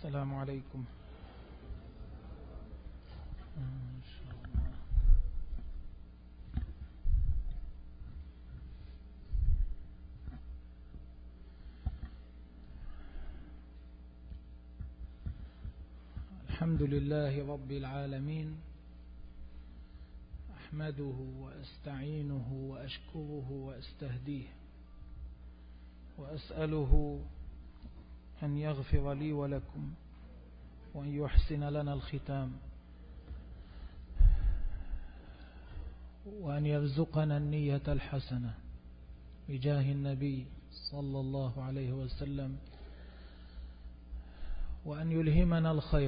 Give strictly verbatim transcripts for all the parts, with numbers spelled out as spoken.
السلام عليكم. الحمد لله رب العالمين، أحمده وأستعينه وأشكره وأستهديه وأسأله أن يغفر لي ولكم وأن يحسن لنا الختام وأن يرزقنا النية الحسنة بجاه النبي صلى الله عليه وسلم، وأن يلهمنا الخير.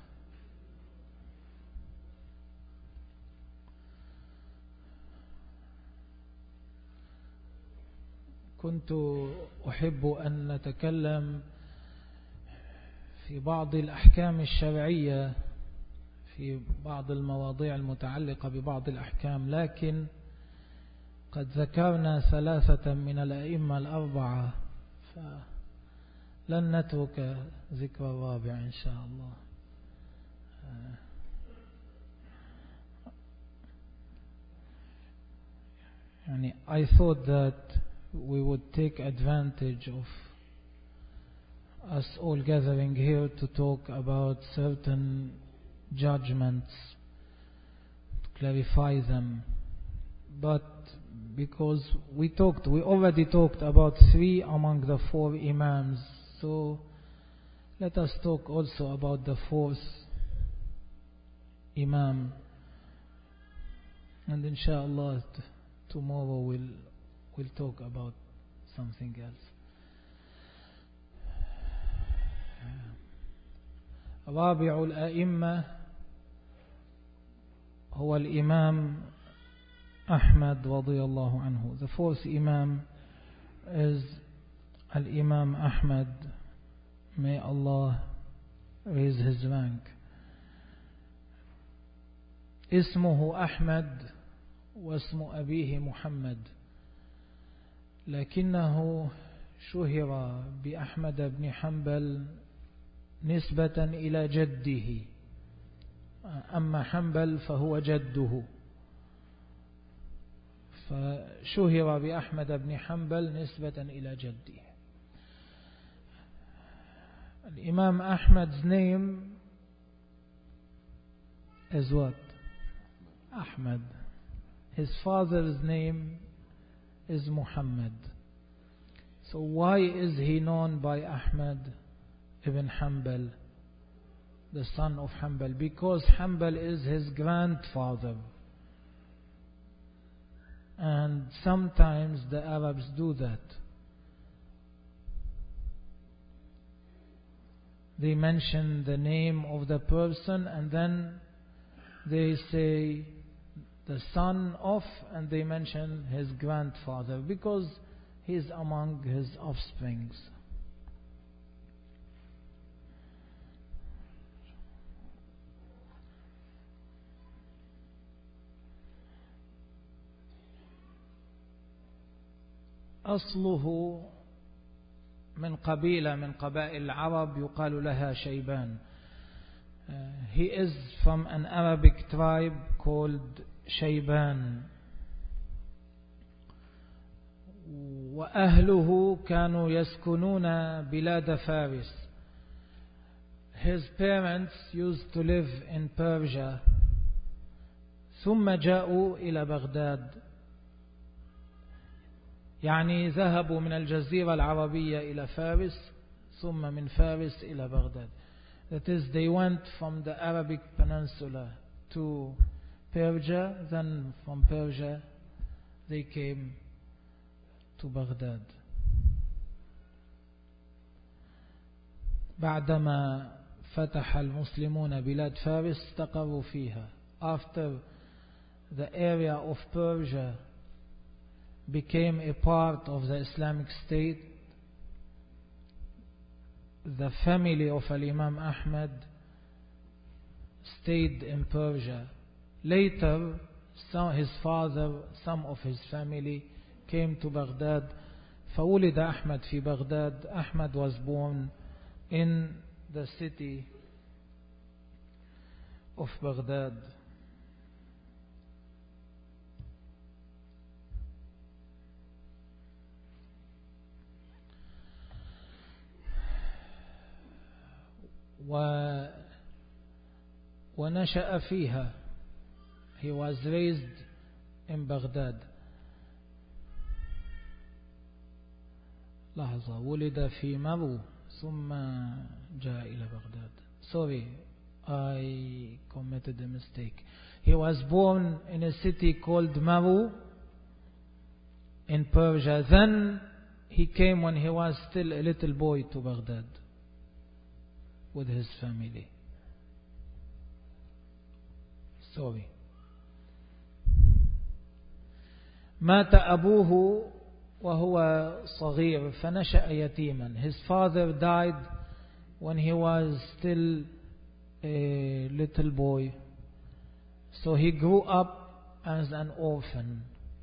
كنت أحب أن نتكلم في بعض الأحكام الشرعية في بعض المواضيع المتعلقة ببعض الأحكام، لكن قد ذكرنا ثلاثة من الأئمة الأربعة، فلن نترك ذكر الرابع إن شاء الله. يعني I thought that we would take advantage of us all gathering here to talk about certain judgments, to clarify them. But because we talked, we already talked about three among the four imams, so let us talk also about the fourth imam, and inshallah tomorrow we'll, we'll talk about something else. رابع الأئمة هو الإمام أحمد رضي الله عنه. The fourth Imam is Al-Imam Ahmad, may Allah raise his rank. اسمه أحمد واسم أبيه محمد، لكنه شهر بأحمد بن حنبل نسبة إلى جده، أما حنبل فهو جده، فشهر بأحمد بن حنبل نسبة إلى جده. الإمام Ahmad's name is what? Ahmad. His father's name is Muhammad. So why is he known by Ahmad ibn Hanbal, the son of Hanbal? Because Hanbal is his grandfather. And sometimes the Arabs do that. They mention the name of the person and then they say the son of, and they mention his grandfather because he is among his offsprings. أصله من قبيلة من قبائل العرب يقال لها شيبان. uh, He is from an Arabic tribe called شيبان. وأهله كانوا يسكنون بلاد فارس. His parents used to live in Persia. ثم جاءوا إلى بغداد، يعني ذهبوا من الجزيرة العربية إلى فارس ثم من فارس إلى بغداد. That is, they went from the Arabic Peninsula to Persia, then from Persia they came to Baghdad. بعدما فتح المسلمون بلاد فارس استقروا فيها. After the area of Persia became a part of the Islamic State, the family of Al-Imam Ahmad stayed in Persia. Later, some, his father, some of his family came to Baghdad. فولد أحمد في بغداد. Ahmad was born in the city of Baghdad. و ونشأ فيها. He was raised in Baghdad. لحظة. ولد في مبو ثم جاء إلى بغداد. Sorry, I committed a mistake. He was born in a city called Mabu in Persia. Then he came when he was still a little boy to Baghdad with his family. Sorry. مات أبوه وهو صغير فنشأ يتيما. His father died when he was still a little boy, so he grew up as an orphan.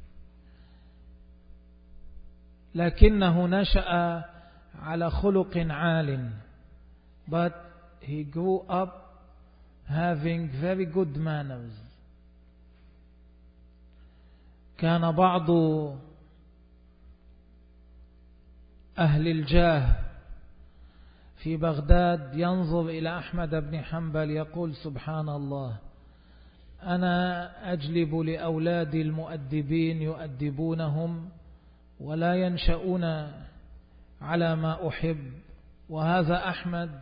لكنه نشأ على خلق عال, but he grew up having very good manners. كان بعض أهل الجاه في بغداد ينظر إلى أحمد بن حنبل يقول سبحان الله, أنا أجلب لأولادي المؤدبين يؤدبونهم ولا ينشأون على ما أحب, وهذا أحمد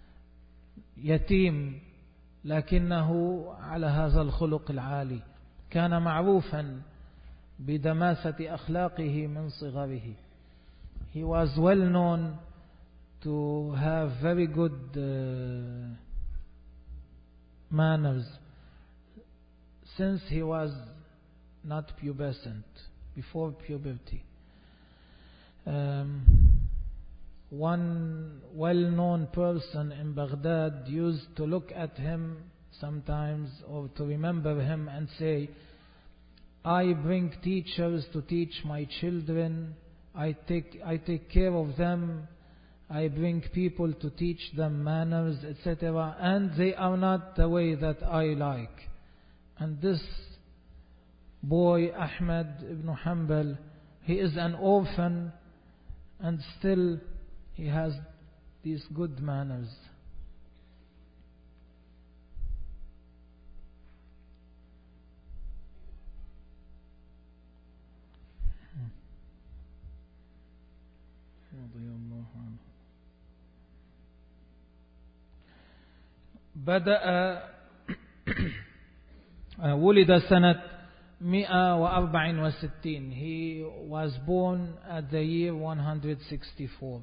يتيم لكنه على هذا الخلق العالي. كان معروفا بدماسة أخلاقه من صغره. He was well known to have very good uh, manners since he was not pubescent, before puberty. Um, one well-known person in Baghdad used to look at him sometimes or to remember him and say, I bring teachers to teach my children, I take, I take care of them, I bring people to teach them manners, et cetera, and they are not the way that I like. And this boy, Ahmad ibn Hanbal, he is an orphan and still he has these good manners. بدأ ولد سنة مئة وأربعة وستين. He was born at the year one hundred sixty-four.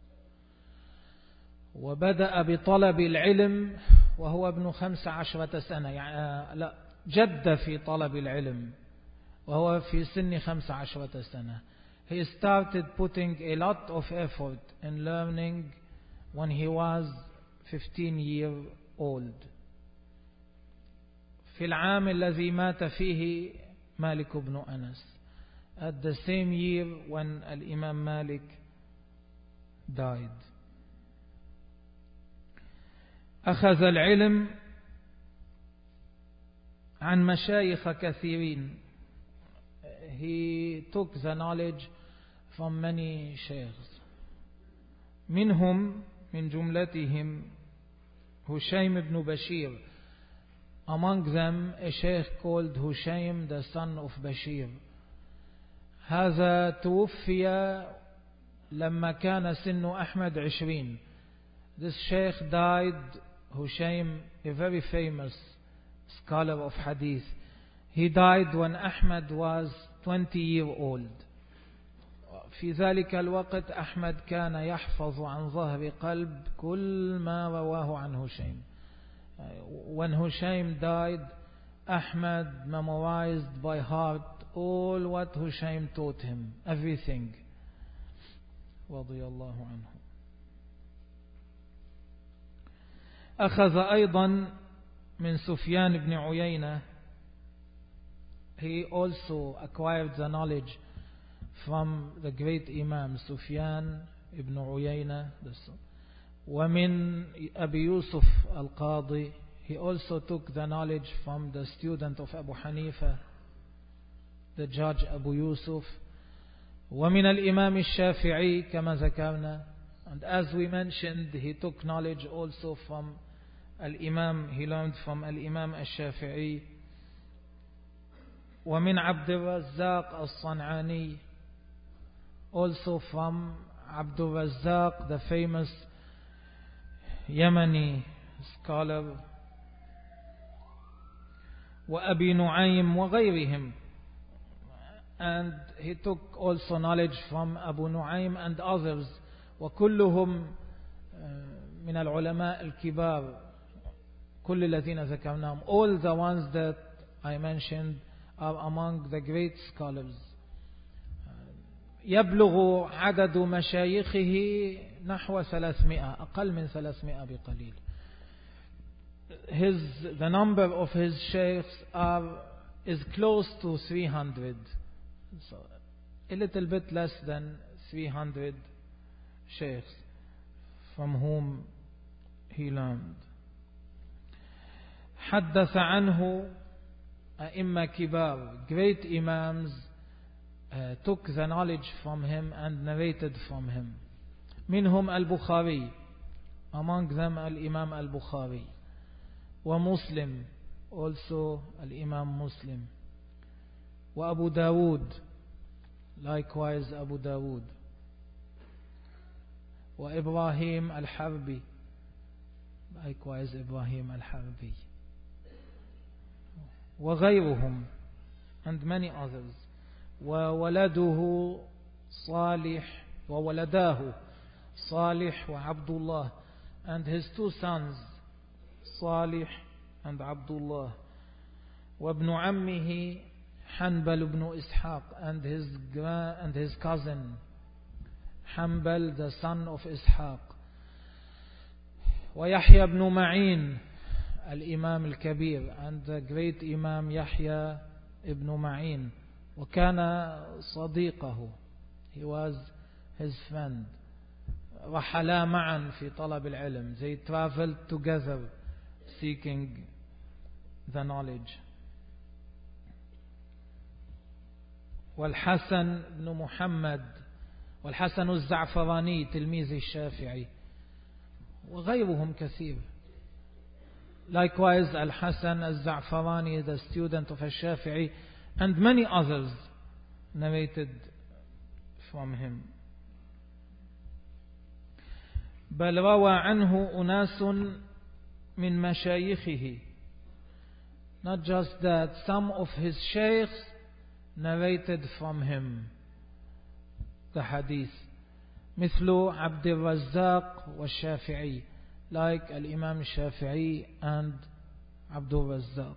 وبدأ بطلب العلم وهو ابن خمس عشرة سنة, يعني لا جد في طلب العلم وهو في سن خمس عشرة سنة. He started putting a lot of effort in learning when he was fifteen years old. في العام الذي مات فيه مالك بن أنس, at the same year when الإمام Malik died. أخذ العلم عن مشايخ كثيرين. He took the knowledge from many sheikhs. منهم من جملتهم Hushaym ibn Bashir. Among them a sheikh called Hushaym, the son of Bashir. هذا توفي لما كان سن أحمد عشرين. This sheikh died, Hushaym, a very famous scholar of hadith. He died when Ahmad was twenty years old. في ذلك الوقت أحمد كان يحفظ عن ظهر قلب كل ما رواه عن هشيم. When Hushaym died, Ahmad memorized by heart all what Hushaym taught him, everything. رضي الله عنه. أخذ أيضا من سفيان بن عيينة. He also acquired the knowledge from the great Imam Sufyan ibn Uyayna. ومن أبي يوسف القاضي, he also took the knowledge from the student of Abu Hanifa, the judge Abu Yusuf. ومن الإمام الشافعي كما ذكرنا, and as we mentioned, he took knowledge also from Al-Imam, he learned from Al-Imam Al-Shafi'i. ومن عبد الرزاق الصنعاني, also from Abdul Razzaq, the famous Yemeni scholar. وأبي نعيم وغيرهم, and he took also knowledge from Abu Nu'aym and others. وكلهم من العلماء الكبار, كل الذين ذكرناهم, all the ones that I mentioned are among the great scholars. يبلغ عدد مشايخه نحو ثلاثمائة, أقل من ثلاثمائة بقليل. His, the number of his sheikhs are, is close to three hundred. So a little bit less than three hundred sheikhs from whom he learned. حدث عنه أئمة كبار, great imams uh, took the knowledge from him and narrated from him. منهم البخاري, among them الإمام البخاري, ومسلم, also الإمام مسلم, وأبو داود, likewise أبو داود, وإبراهيم الحربي, likewise إبراهيم الحربي, وغيرهم, and many others. وولده صالح, وولداه صالح وعبد الله, and his two sons صالح and Abdullah. وابن عمه حنبل بن إسحاق, and his and his cousin Hanbal, the son of Ishaq. ويحيى بن معين الإمام الكبير, and the great Imam Yahya ibn Ma'in. وكان صديقه, he was his friend. رحلا معا في طلب العلم, they traveled together seeking the knowledge. والحسن بن محمد, والحسن الزعفراني تلميذ الشافعي, وغيرهم كثير. Likewise Al-Hasan al-Za'farani, the student of Al-Shafi'i, and many others narrated from him. بل روى عنه أناس من مشايخه, not just that, some of his sheikhs narrated from him the hadith. مثل عبد الرزاق والشافعي, like الإمام الشافعي and عبد الرزاق.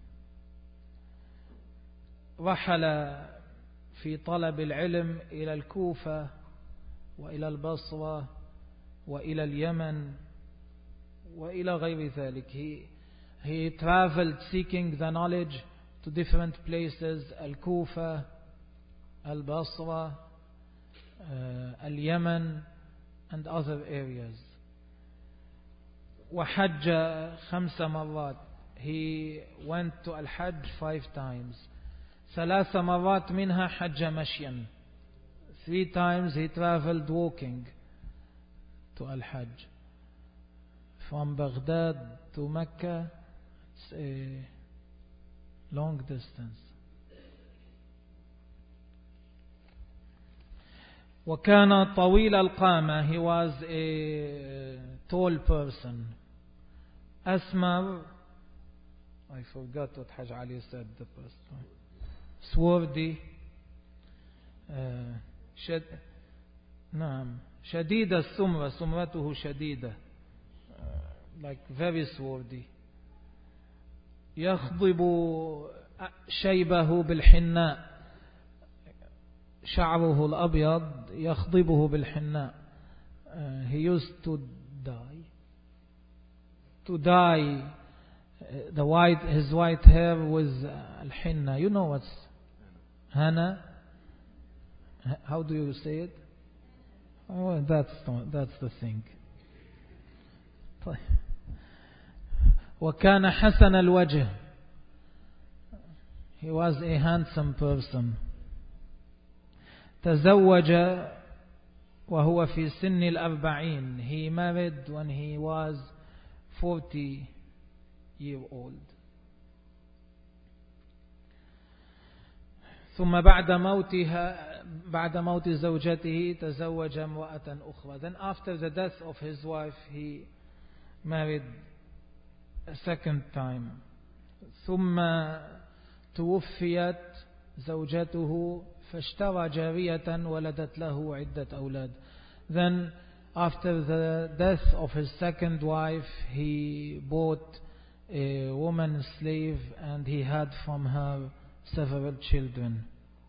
رحل في طلب العلم إلى الكوفة وإلى البصرة وإلى اليمن وإلى غير ذلك. He, he traveled seeking the knowledge to different places, Al-Kufa, Al-Basra, uh, Al-Yemen, and other areas. وحج خمس مرات, he went to Al-Hajj five times. ثلاث مرات منها حج مشيا, three times he traveled walking to Al-Hajj. From Baghdad to Mecca, it's a long distance. وكان طويل القامة, he was a tall person. أسمر, I forgot what Haj Ali said the first time. Swarthy, uh, شد... نعم شديد السمرة, سمرته شديدة, uh, like very swarthy. يخضب شيبه بالحناء, شعره الأبيض يخضبه بالحناء. uh, he used to dye to dye uh, the white his white hair with uh, al-hinna. You know what's henna? How do you say it? Oh, that's that's the thing. طيب. وكان حسن الوجه. He was a handsome person. تزوج وهو في سن الأربعين. He married when he was forty year old. ثم بعد موتها بعد موت زوجته تزوج امرأة أخرى. Then after the death of his wife he married a second time. ثم توفيت زوجته فاشترى جارية ولدت له عدة أولاد. Then after the death of his second wife he bought a woman slave and he had from her several children.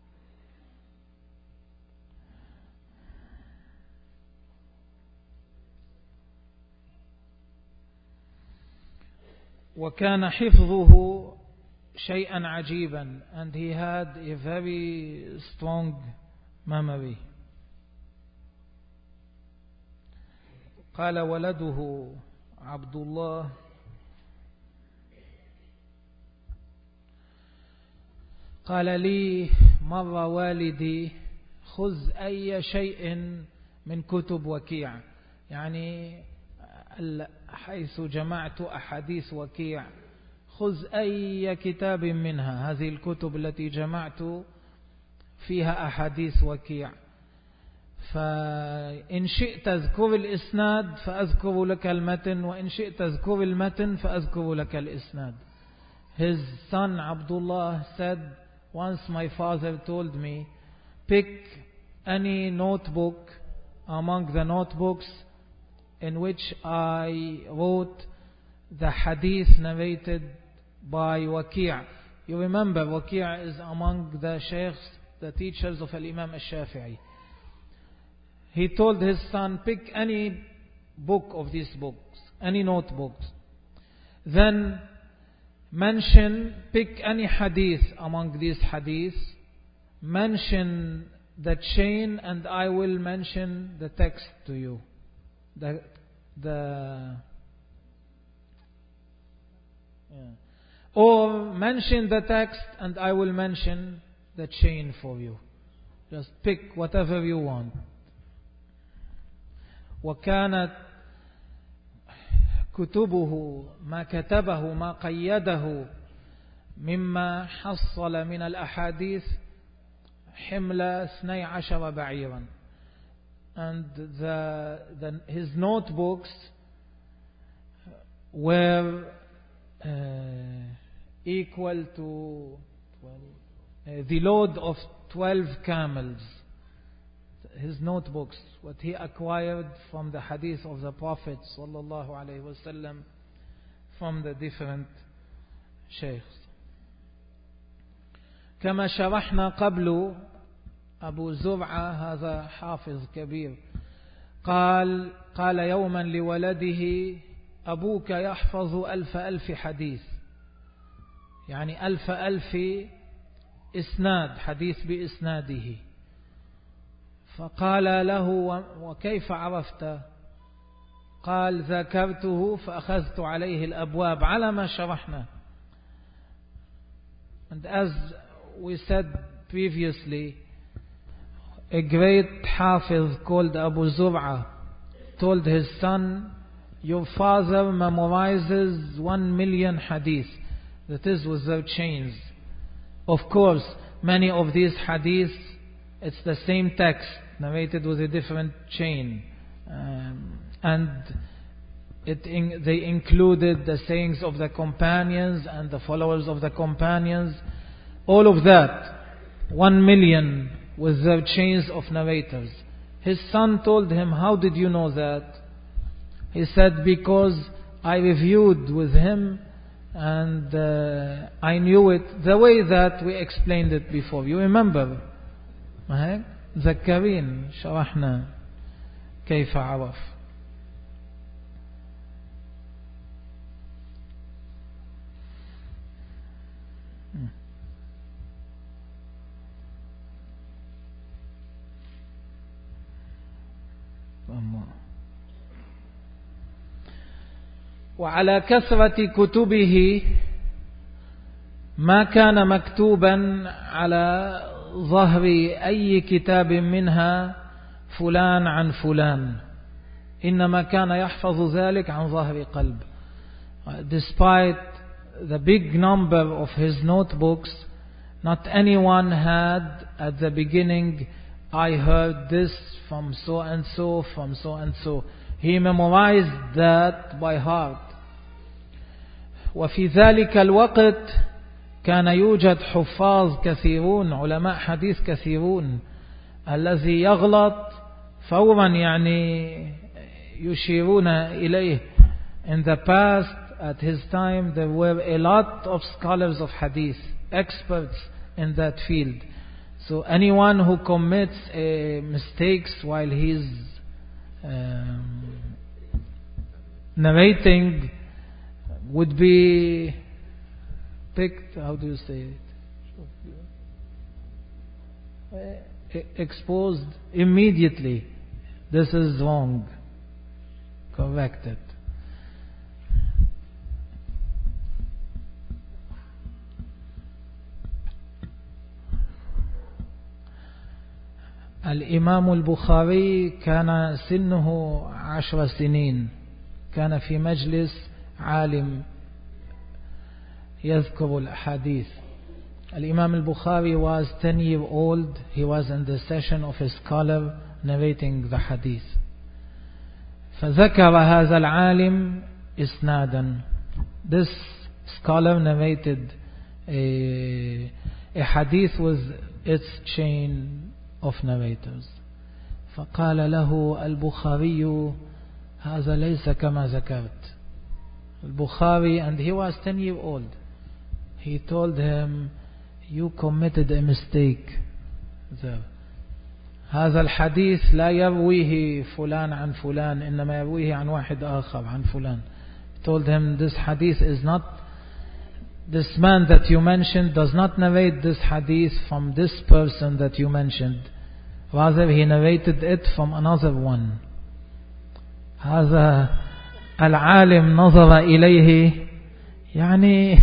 وكان حفظه شيئا عجيبا, and he had a very strong memory. قال ولده عبد الله قال لي مر والدي خذ أي شيء من كتب وكيع, يعني حيث جمعت أحاديث وكيع خذ أي كتاب منها, هذه الكتب التي جمعت فيها أحاديث وكيع, فإن شئت اذكر الإسناد فأذكر لك المتن, وإن شئت اذكر المتن فأذكر لك الإسناد. His son Abdullah said, once my father told me, pick any notebook among the notebooks in which I wrote the hadith narrated by Waki'. You remember Waki' is among the sheikhs, the teachers of Al-Imam Al-Shafi'i. He told his son, pick any book of these books, any notebooks. Then mention, pick any hadith among these hadiths, mention the chain and I will mention the text to you. The, the yeah. Or mention the text and I will mention the chain for you. Just pick whatever you want. وكانت كتبه ما كتبه ما قيده مما حصل من الأحاديث حمل اثني عشر بعيرا, and the, the, his notebooks were uh, equal to uh, the load of twelve camels. His notebooks, what he acquired from the hadith of the Prophet sallallahu alaihi wasallam from the different sheikhs. كما شرحنا قبل, أبو زرعة هذا حافظ كبير قال قال يوما لولده أبوك يحفظ ألف ألف حديث, يعني ألف ألف إسناد, حديث بإسناده. فقال له وكيف عرفت؟ قال ذكرته فأخذت عليه الأبواب, على ما شرحنا. And as we said previously, a great Hafiz called Abu Zur'a told his son, your father memorizes one million hadith, that is with their chains. Of course, many of these hadiths, it's the same text narrated with a different chain, um, and it in, they included the sayings of the companions and the followers of the companions, all of that, one million with their chains of narrators. His son told him, how did you know that? He said, because I reviewed with him and uh, I knew it the way that we explained it before. You remember? ذكرين شرحنا كيف عرف. وعلى كثرة كتبه ما كان مكتوبا على ظهر أي كتاب منها فلان عن فلان، إنما كان يحفظ ذلك عن ظهر قلب. Despite the big number of his notebooks, not anyone had at the beginning, I heard this from so and so, from so and so. He memorized that by heart. وفي ذلك الوقت كان يوجد حفاظ كثيرون، علماء حديث كثيرون، الذي يغلط فورا يعني يشيرون إليه. In the past, at his time, there were a lot of scholars of hadith, experts in that field. So anyone who commits uh, mistakes while he's um, narrating would be picked, how do you say it? Uh, exposed immediately. This is wrong. Correct it. الإمام البخاري كان سنه عشر سنين، كان في مجلس عالم يذكر الأحاديث. الإمام البخاري was ten years old. He was in the session of a scholar narrating the hadith. فذكر هذا العالم إسنادا. This scholar narrated a, a hadith with its chain of narrators. فقال له البخاري هذا ليس كما ذكرت. البخاري, and he was ten years old, he told him, you committed a mistake there. هذا الحديث لا يرويه فلان عن فلان، إنما يرويه عن واحد آخر عن فلان. He told him, this hadith is not, this man that you mentioned does not narrate this hadith from this person that you mentioned. Rather, he narrated it from another one. هذا العالم نظر إليه يعني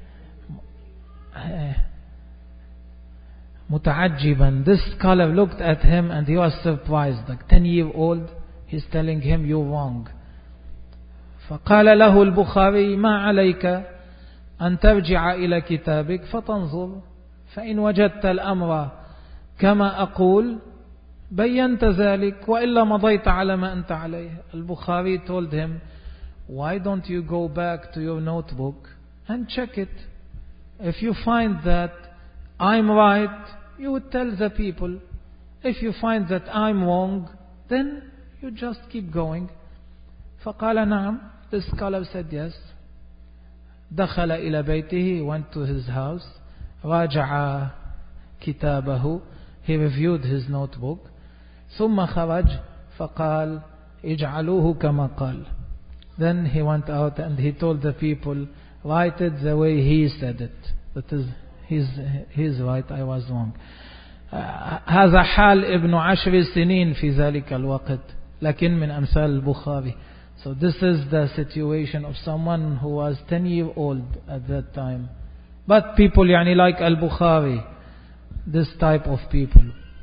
متعجبا. This scholar looked at him and he was surprised. Like ten years old, he's telling him, you're wrong. فقال له البخاري ما عليك أن ترجع إلى كتابك فتنظر، فإن وجدت الأمر كما أقول بينت ذلك، وإلا مضيت على ما أنت عليه. البخاري told him, why don't you go back to your notebook and check it? If you find that I'm right, you would tell the people. If you find that I'm wrong, then you just keep going. فقال نعم. The scholar said yes. دخل إلى بيته, he went to his house, راجع كتابه, he reviewed his notebook, ثم خرج فقال اجعلوه كما قال. Then he went out and he told the people, write it the way he said it. That is, he's, he's right, I was wrong. هذا حال ابن عشر سنين في ذلك الوقت، لكن من أمثال البخاري. So this is the situation of someone who was ten years old at that time. But people يعني like al-Bukhari, this type of people.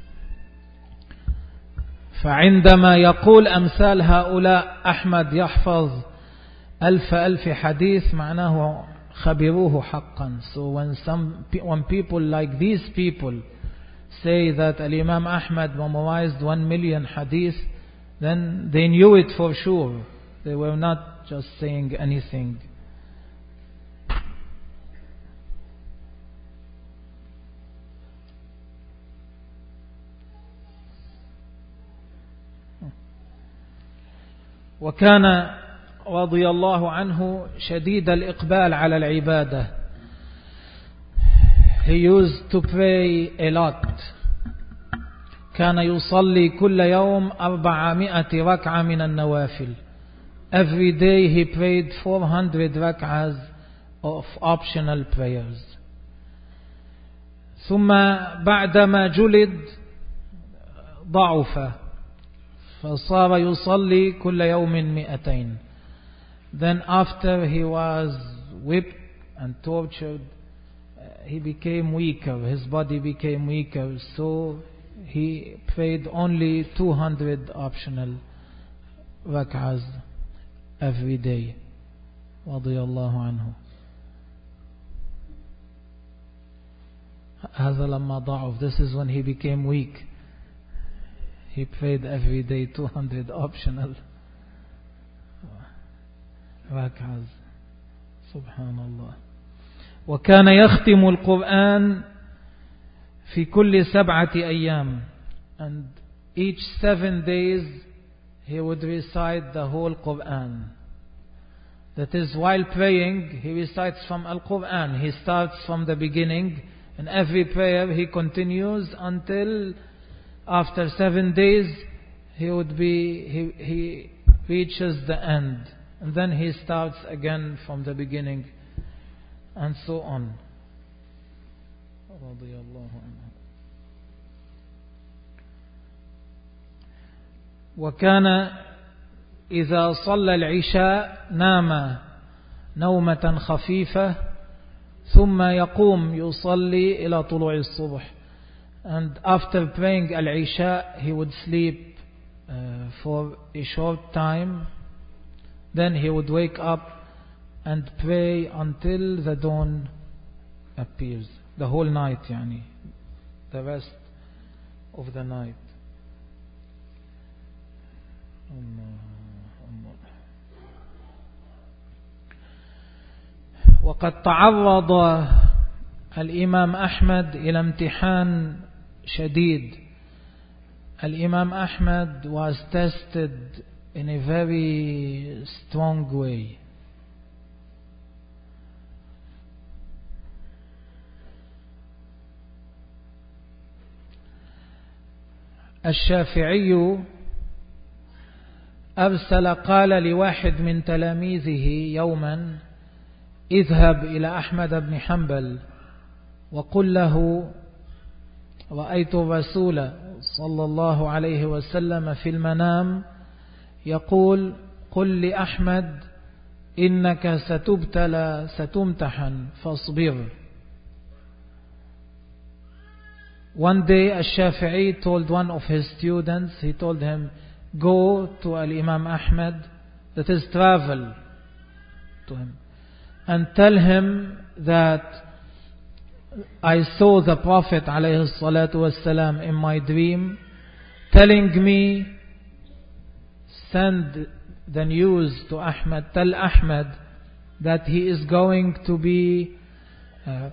فعندما يقول أمثال هؤلاء أحمد يحفظ ألف ألف حديث معناه خبروه حقا. So when some when people like these people say that Al-Imam Ahmad memorized one million hadith, then they knew it for sure. They were not just saying anything. وكان رضي الله عنه شديد الإقبال على العبادة. He used to pray a lot. كان يصلي كل يوم أربعمائة ركعة من النوافل. Every day he prayed four hundred rak'ahs of optional prayers. ثم بعدما جلد ضعف فصار يصلي كل يوم مئتين. Then after he was whipped and tortured, uh, he became weaker, his body became weaker, so he prayed only two hundred optional rak'ahs every day. Radiyallahu anhu. هذا لما ضعف. This is when he became weak. He prayed every day two hundred optional rak'ahs. Subhanallah. وكان يختم القرآن في كل سبعة أيام, and each seven days he would recite the whole Quran. That is, while praying he recites from Al-Quran. He starts from the beginning. In every prayer he continues until after seven days he would be he, he reaches the end, and then he starts again from the beginning, and so on. وكان إذا صلى العشاء نام نومة خفيفة ثم يقوم يصلي إلى طلوع الصبح. And after praying al-Isha, he would sleep uh, for a short time. Then he would wake up and pray until the dawn appears. The whole night, yani. The rest of the night. وقد تعرض الإمام أحمد إلى امتحان شديد. الإمام Ahmad was tested in a very strong way. الشافعي أرسل قال لواحد من تلاميذه يوما: اذهب إلى أحمد بن حنبل وقل له: رأيت الرسول صلى الله عليه وسلم في المنام يقول: قل لأحمد إنك ستبتلى ستمتحن فاصبر. One day Ash-Shafi'i told one of his students, he told him, go to Al-Imam Ahmad, that is, travel to him, and tell him that I saw the Prophet alayhi salatu wassalam in my dream telling me, send the news to Ahmad, tell Ahmad that he is going to be uh,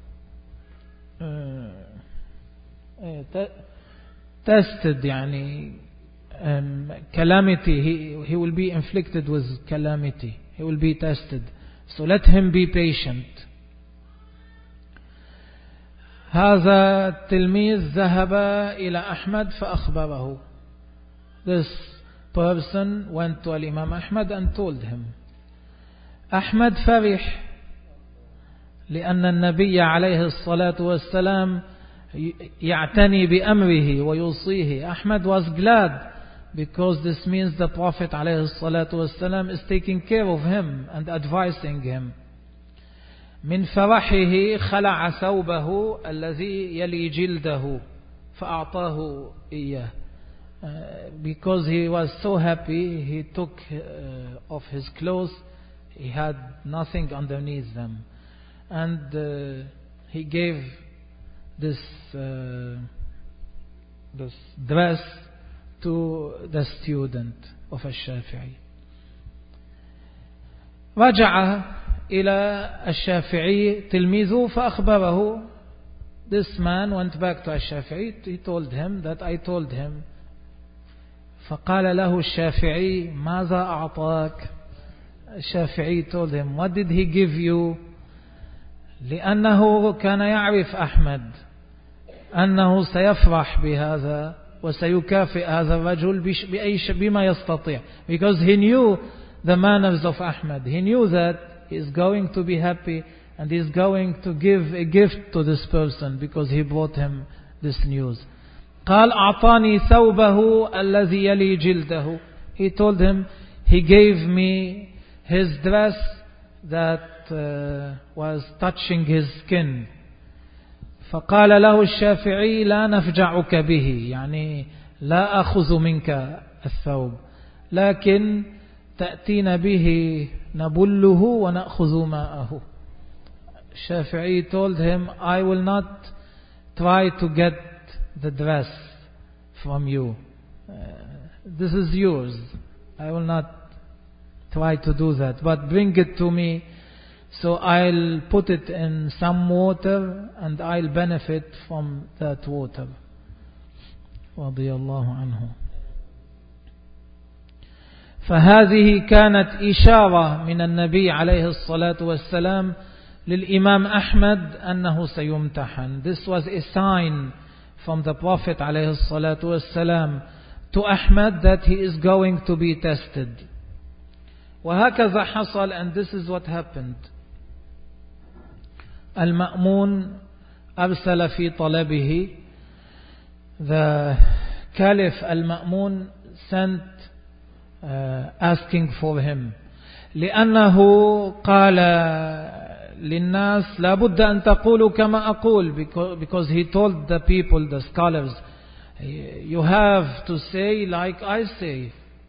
uh, uh, tested, yani um, calamity, he, he will be inflicted with calamity, he will be tested, so let him be patient. هذا التلميذ ذهب إلى أحمد فأخبره. This person went to Imam Ahmad and told him. أحمد فرح لأن النبي عليه الصلاة والسلام يعتني بأمره ويوصيه. Ahmad was glad because this means the Prophet عليه الصلاة والسلام is taking care of him and advising him. من فرحه خلع ثوبه الذي يلي جلده فأعطاه إياه. Uh, because he was so happy, he took uh, off his clothes. He had nothing underneath them, and uh, he gave this uh, this dress to the student of Ash-Shafi'i. رجع إلى الشافعي تلميذه فأخبره. This man went back to Ash-Shafi'i. He told him that I told him. فقال له الشافعي ماذا أعطاك؟ الشافعي told him, what did he give you? لأنه كان يعرف أحمد أنه سيفرح بهذا وسيكافئ هذا الرجل بما يستطيع. Because he knew the manners of Ahmad. He knew that he is going to be happy and he is going to give a gift to this person because he brought him this news. قال أعطاني ثوبه الذي يلي جلده. He told him, he gave me his dress that uh, was touching his skin. فقال له الشافعي لا نفجعك به، يعني لا أخذ منك الثوب، لكن تأتين به نبله ونأخذ ماءه. Shafi'i told him, I will not try to get the dress from you. Uh, this is yours. I will not try to do that, but bring it to me, so I'll put it in some water and I'll benefit from that water. رضي الله عنه. فهذه كانت إشارة من النبي عليه الصلاة والسلام للإمام أحمد أنه سيمتحن. This was a sign from the Prophet عليه الصلاة والسلام to Ahmad that he is going to be tested. وهكذا حصل, and this is what happened. المأمون أرسل في طلبه. The Caliph Al-Ma'mun sent uh, asking for him, لأنه قال للناس لابد أن تقولوا كما أقول, because, because he told the people, the scholars, you have to say like I say.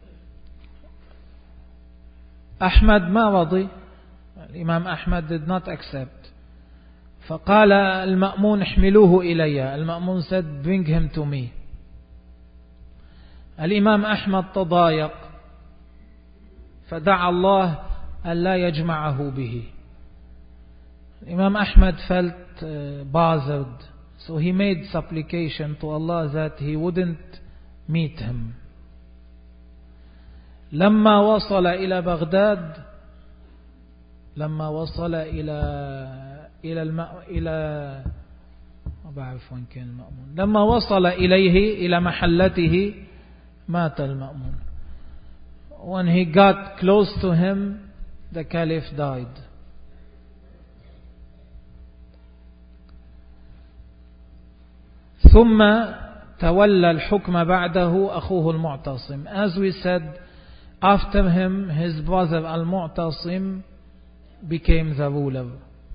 Ahmad ما رضي. Imam Ahmad did not accept. فقال المأمون احملوه إلي. المأمون said, bring him to me. الإمام أحمد تضايق فدعا الله ألا يجمعه به. Imam Ahmad felt uh, bothered, so he made supplication to Allah that he wouldn't meet him. لما وصل إلى بغداد لما وصل إلى إلى الم... إلى ما بعرف وين كان المأمون. لما وصل إليه إلى محلته مات المأمون. When he got close to him, the Caliph died. ثم تولى الحكم بعده أخوه المعتصم. As we said, after him, his brother Al-Mu'tasim became the ruler.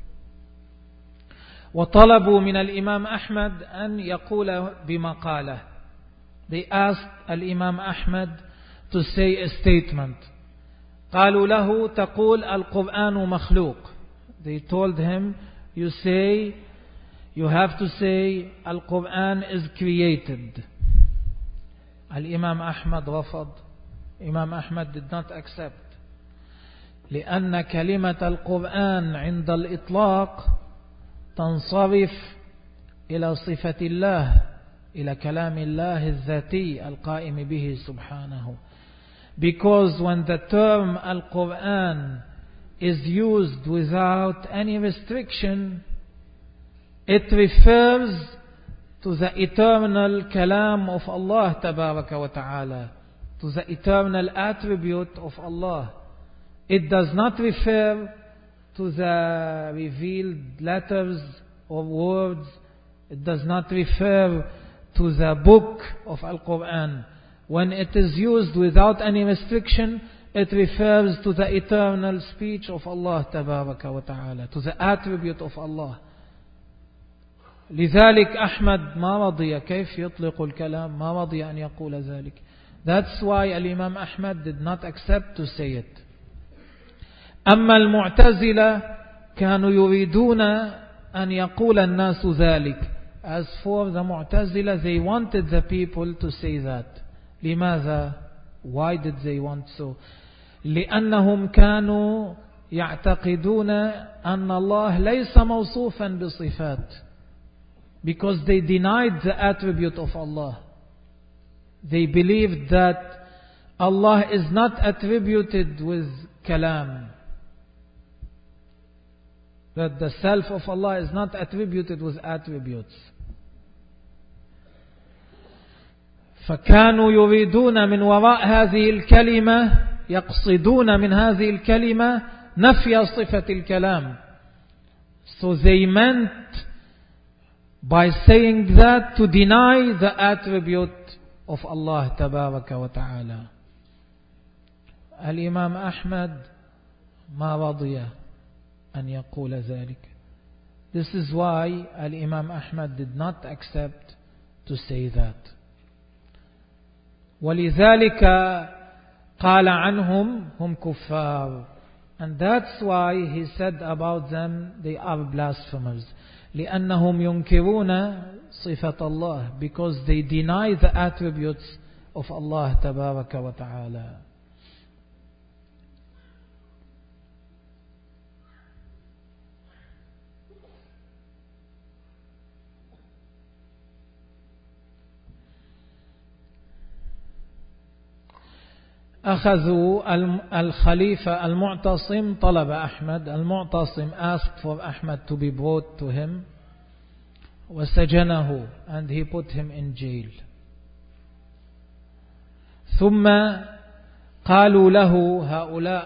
وطلبوا من الإمام أحمد أن يقول بمقاله. They asked الإمام أحمد to say a statement. قالوا له تقول القرآن مخلوق. They told him, you say, you have to say القرآن is created. الإمام أحمد رفض. Imam Ahmad did not accept. لأن كلمة القرآن عند الإطلاق تنصرف إلى صفة الله، إلى كلام الله الذاتي القائم به سبحانه. Because when the term Al-Quran is used without any restriction, it refers to the eternal kalam of Allah tabaraka wa ta'ala, to the eternal attribute of Allah. It does not refer to the revealed letters or words. It does not refer to the book of Al-Quran. When it is used without any restriction, it refers to the eternal speech of Allah tabaraka wa ta'ala, to the attribute of Allah. لذلك أحمد ما رضي كيف يطلق الكلام ما رضي أن يقول ذلك. That's why Al-Imam Ahmad did not accept to say it. أما المعتزلة كانوا يريدون أن يقول الناس ذلك. As for the Mu'tazila, they wanted the people to say that. لماذا? Why did they want so? لأنهم كانوا يعتقدون أن الله ليس موصوفا بصفات. Because they denied the attribute of Allah. They believed that Allah is not attributed with kalam. That the self of Allah is not attributed with attributes. فكانوا يريدون من وراء هذه الكلمة يقصدون من هذه الكلمة نفي صفة الكلام. So they meant by saying that to deny the attribute of Allah tabaraka wa ta'ala. Al-Imam Ahmad ما رضي أن يقول ذلك. This is why Al-Imam Ahmad did not accept to say that. ولذلك قال عنهم هم كفار. And that's why he said about them they are blasphemers. لأنهم ينكرون صفة الله, because they deny the attributes of Allah تبارك وتعالى. أخذوا الخليفة المعتصم طلب أحمد. المعتصم asked for Ahmad to be brought to him. وسجنه, and he put him in jail. ثم قالوا له هؤلاء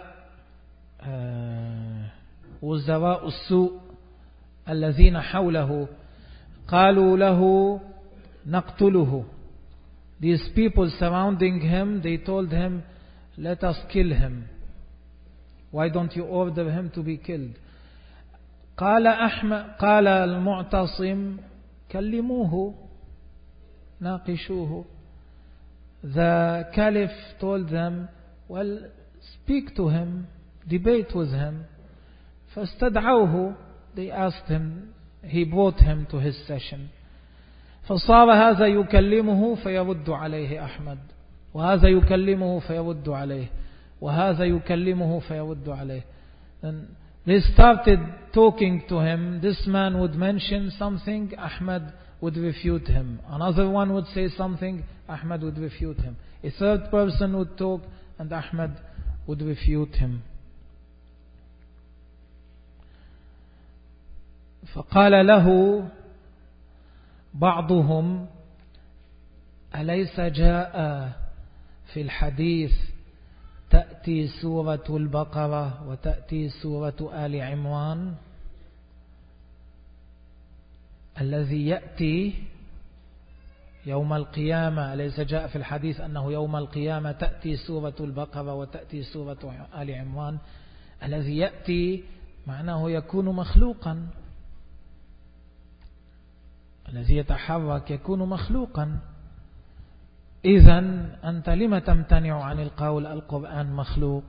وزراء السوء الذين حوله, قالوا له نقتله. These people surrounding him, they told him, let us kill him. Why don't you order him to be killed? قال أحمد قال المعتصم كلموه ناقشوه. The caliph told them, well, speak to him, debate with him. فاستدعوه, they asked him, he brought him to his session. فصار هذا يكلمه فيرد عليه أحمد, وهذا يكلمه فيرد عليه, وهذا يكلمه فيرد عليه. Then they started talking to him. This man would mention something, Ahmad would refute him. Another one would say something, Ahmad would refute him. A third person would talk and Ahmad would refute him. فقال له بعضهم أليس جاء في الحديث تأتي سورة البقرة وتأتي سورة آل عمران؟ الذي يأتي يوم القيامة، أليس جاء في الحديث أنه يوم القيامة تأتي سورة البقرة وتأتي سورة آل عمران؟ الذي يأتي معناه يكون مخلوقا، الذي يتحرك يكون مخلوقا. إذن أنت لم تمتنع عن القول القرآن مخلوق؟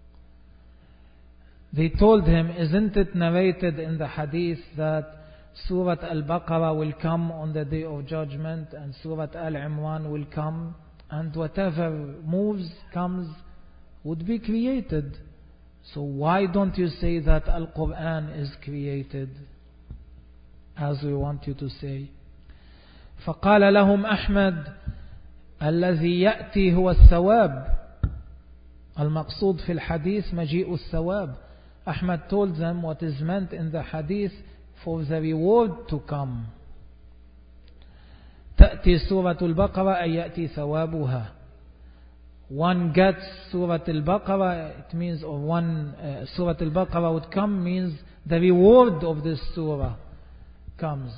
They told him, isn't it narrated in the hadith that Surah Al-Baqarah will come on the day of judgment and Surah Al-Imran will come, and whatever moves, comes, would be created. So why don't you say that Al-Quran is created, as we want you to say? فقال لهم أحمد الذي يأتي هو الثواب. المقصود في الحديث مجيء الثواب. Ahmad told them what is meant in the hadith for the reward to come. تأتي سورة البقرة أي يأتي ثوابها. One gets Surah Al-Baqarah, it means, or one uh, Surah Al-Baqarah would come, means the reward of this surah comes.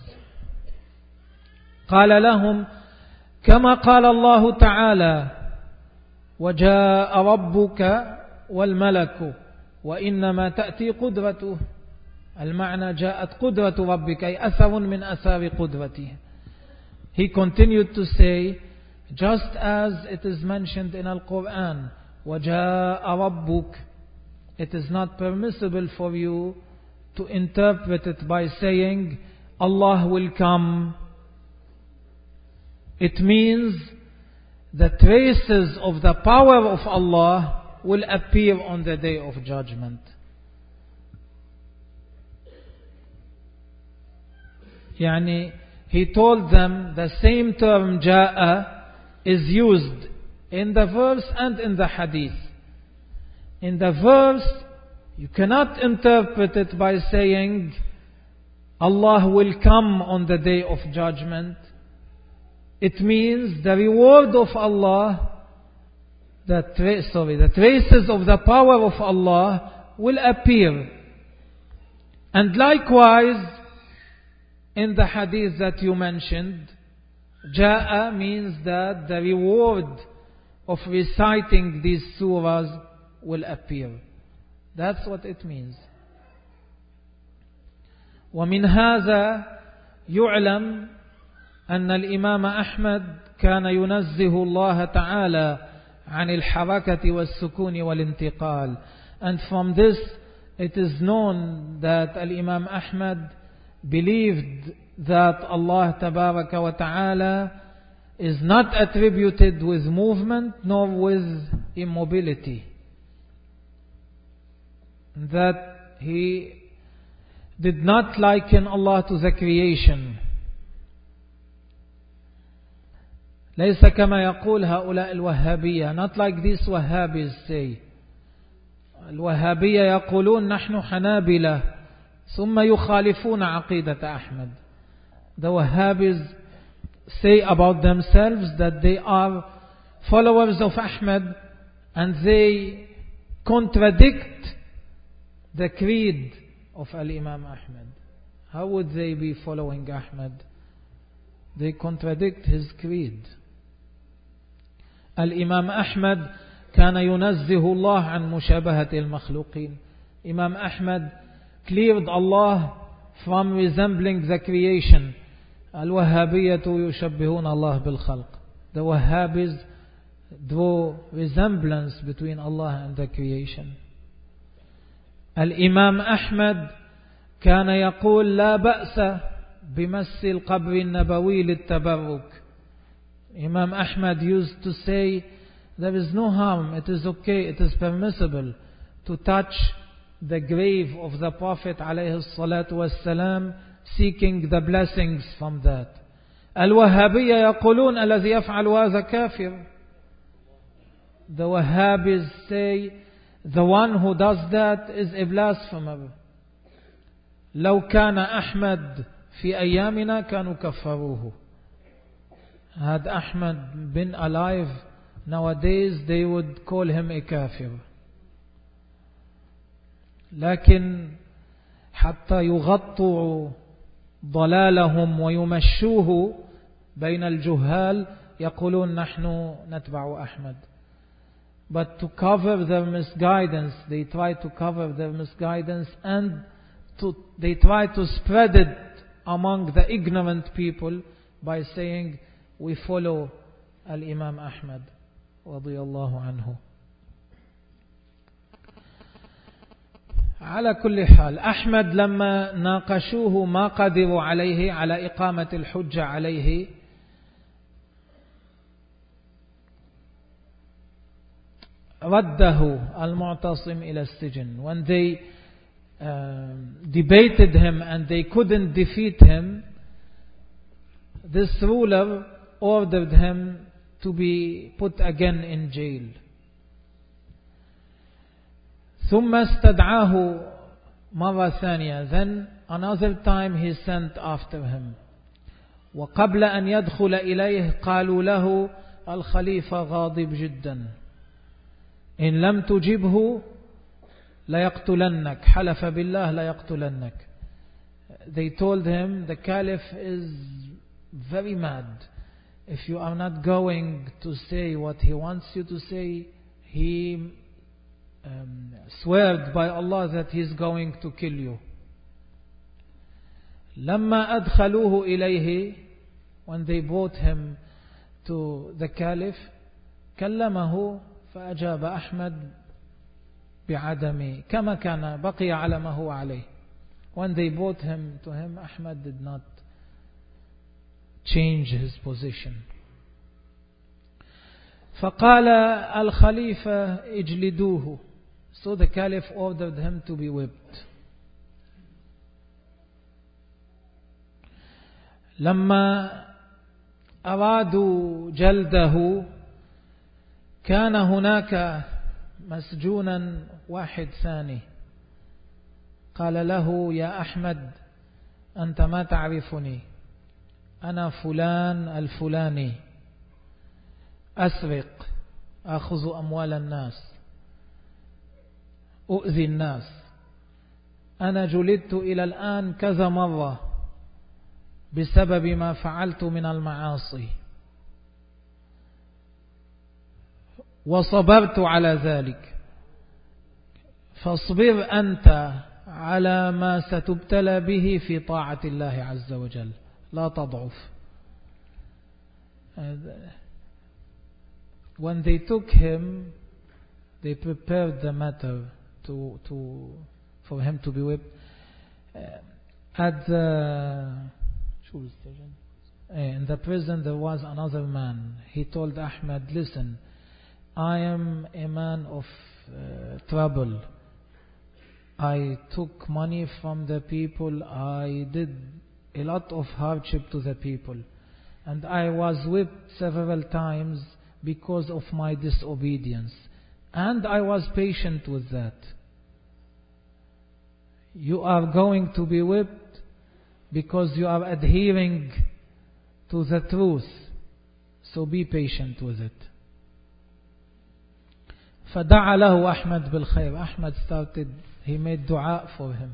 قال لهم كما قال الله تعالى وجاء ربك والملك وإنما تأتي قدرته. المعنى جاءت قدرة ربك أي أثر من أثار قدرته. He continued to say, just as it is mentioned in Al-Quran, وَجَاءَ رَبُّكَ, it is not permissible for you to interpret it by saying, Allah will come. It means the traces of the power of Allah will appear on the day of judgment. Yani, he told them the same term جاء is used in the verse and in the hadith. In the verse, you cannot interpret it by saying Allah will come on the day of judgment. It means the reward of Allah, the tra- sorry, the traces of the power of Allah will appear. And likewise, in the hadith that you mentioned, Ja'a means that the reward of reciting these surahs will appear. That's what it means. ومن هذا يعلم أن الإمام أحمد كان ينزه الله تعالى عن الحركة والسكون والانتقال. And from this it is known that Al-Imam Ahmad believed that Allah Tabaraka wa Ta'ala is not attributed with movement nor with immobility. That he did not liken Allah to the creation. ليس كما يقول هؤلاء الوهابية, not like these Wahhabis say. الوهابية يقولون نحن حنابلة ثم يخالفون عقيدة أحمد. The Wahhabis say about themselves that they are followers of Ahmad and they contradict the creed of Al-Imam Ahmad. How would they be following Ahmad? They contradict his creed. Al-Imam Ahmad كان ينزه الله عن مشابهة المخلوقين. Imam Ahmad cleared Allah from resembling the creation. Al-Wahhabiyatu yushabbihun Allah bil khalq. The Wahhabis draw resemblance between Allah and the creation. Al-Imam Ahmad كان يقول لا بأس بمس القبر النبوي للتبرك. Imam Ahmad used to say there is no harm, it is okay, it is permissible to touch the grave of the Prophet alayhi salatu wassalam, seeking the blessings from that. Al-Wahhabiyya يقولون الذي يفعل هذا كافر. The Wahhabis say the one who does that is a blasphemer. لو كان أحمد في أيامنا كانوا كفروه. Had Ahmad been alive nowadays, they would call him a kafir. لكن حتى يغطوا ضلالهم ويمشوه بين الجهال يقولون نحن نتبع أحمد. But to cover their misguidance, they try to cover their misguidance and to, they try to spread it among the ignorant people by saying we follow Al-Imam Ahmad رضي الله عنه. على كل حال أحمد لما ناقشوه ما قدروا عليه على إقامة الحجة عليه رده المعتصم إلى السجن. When they um, debated him and they couldn't defeat him, this ruler ordered him to be put again in jail. ثم استدعاه مرة ثانية. Then another time he sent after him. وقبل أن يدخل إليه قالوا له الخليفة غاضب جدا إن لم تجبه ليقتلنك حلف بالله ليقتلنك. They told him the caliph is very mad. If you are not going to say what he wants you to say, he um, swears by Allah that he is going to kill you. لما أدخلوه إليه, when they brought him to the caliph, كلمه فأجاب أحمد بعدمه كما كان بقي على ما هو عليه. When they brought him to him, Ahmad did not change his position. فقال الخليفة اجلدوه. So the caliph ordered him to be whipped. لما أرادوا جلده كان هناك مسجونا واحد ثاني قال له يا أحمد أنت ما تعرفني، أنا فلان الفلاني أسرق، أخذ أموال الناس، أؤذي الناس، أنا جلدت إلى الآن كذا مرة بسبب ما فعلت من المعاصي وصبرت على ذلك. فاصبر أنت على ما ستبتلى به في طاعة الله عز وجل، لا تضعف. When they took him, they prepared the matter to, to, for him to be whipped. At the, in the prison there was another man. He told Ahmed, listen, I am a man of uh, trouble. I took money from the people. I did a lot of hardship to the people. And I was whipped several times because of my disobedience. And I was patient with that. You are going to be whipped because you are adhering to the truth. So be patient with it. فدعا له أحمد بالخير. Ahmed started, he made dua for him.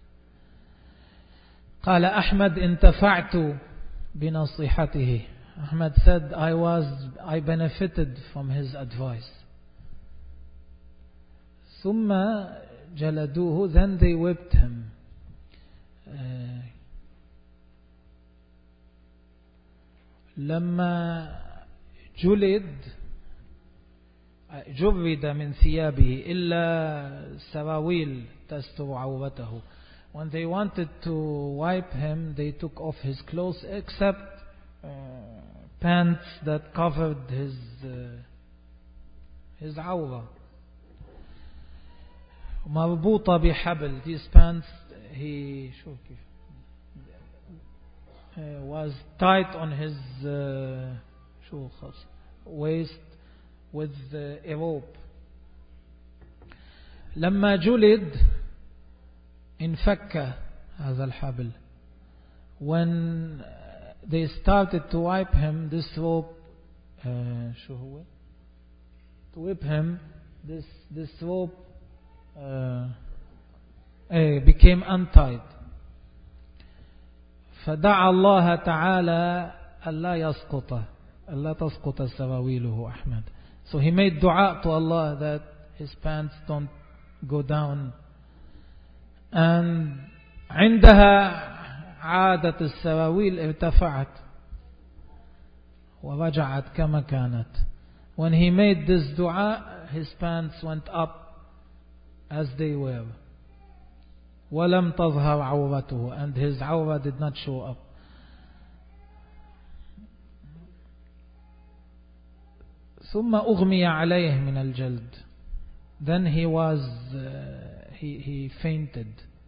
قال أحمد انتفعت بنصيحته. Ahmed said, I was, I benefited from his advice. ثم جلدوه, then they whipped him. uh, لما جلد جرد من ثيابه إلا سراويل تستر عورته. When they wanted to wipe him, they took off his clothes except uh, pants that covered his uh, his عورة. مربوطة بحبل. These pants he شو كيف uh, was tied on his uh, شو خاص waist with uh, a rope. لما جلد انفك هذا الحبل. When they started to wipe him, this rope uh, شو هو to whip him, this this rope uh, uh, became untied. فدعا الله تعالى ألا يسقط ألا تسقط سراويله أحمد. So he made dua to Allah that his pants don't go down. And عندها عادت السراويل ارتفعت ورجعت كما كانت. When he made this dua, his pants went up as they were. ولم تظهر عورته, and his عورة did not show up. ثم أغمي عليه من الجلد. Then he was uh, he he fainted.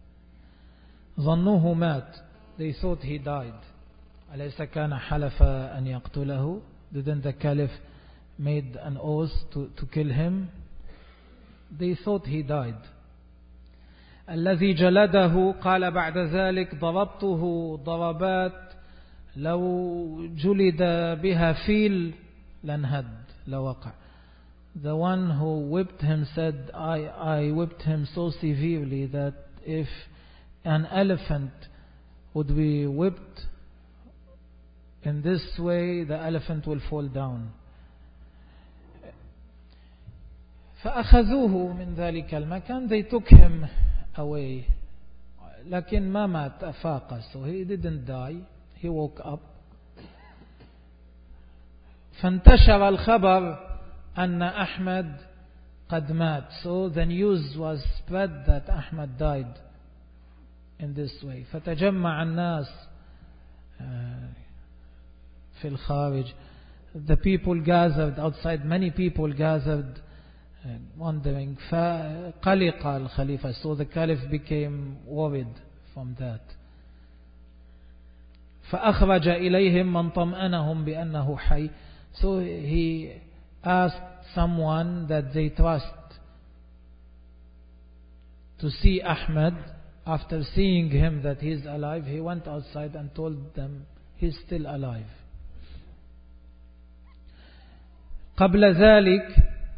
ظنوه مات. They thought he died. أليس كان حلف أن يقتله? Didn't the caliph made an oath to, to kill him? They thought he died. الذي جلده قال بعد ذلك ضربته ضربات لو جلد بها فيل لانهد لوقع. The one who whipped him said, I, I whipped him so severely that if an elephant would be whipped in this way, the elephant will fall down. فأخذوه من ذلك المكان. They took him away. لكن ما مات أفاق. So he didn't die. He woke up. فانتشر الخبر أن أحمد قد مات. So the news was spread that Ahmad died in this way. فتجمع الناس في الخارج. The people gathered outside. Many people gathered wondering. فقلق الخليفة. So the caliph became worried from that. فأخرج إليهم من طمأنهم بأنه حي. So he asked someone that they trust to see Ahmed. After seeing him that he is alive, he went outside and told them he's still alive. قبل ذلك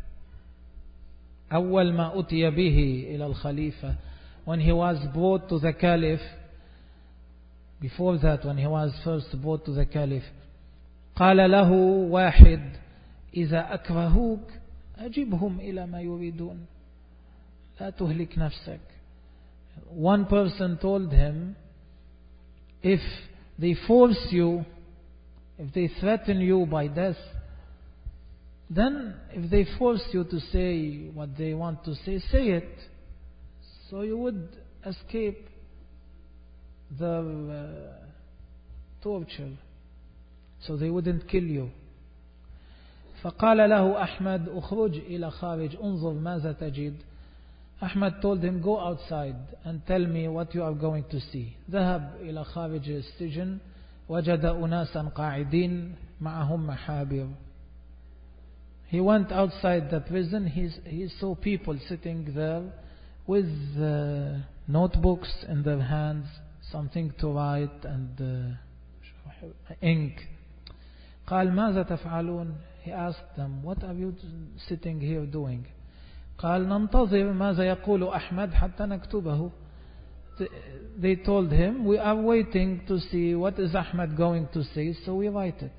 أول ما أتي به إلى الخليفة, when he was brought to the caliph, before that when he was first brought to the caliph, قال له واحد إذا أكرهوك أجبهم إلى ما يريدون. لا تهلك نفسك. One person told him, if they force you, if they threaten you by death, then if they force you to say what they want to say, say it. So you would escape the uh, torture. So they wouldn't kill you. فقال له أحمد اخرج إلى خارج انظر ماذا تجد. Ahmad told him, go outside and tell me what you are going to see. ذهب إلى خارج السجن وجد أناسا قاعدين معهم محابر. He went outside the prison. He, he saw people sitting there with uh, notebooks in their hands, something to write and uh, ink. قال ماذا تفعلون? He asked them, what are you sitting here doing? قال ننتظر ماذا يقول أحمد حتى نكتبه. They told him, we are waiting to see what is Ahmad going to say, so we write it.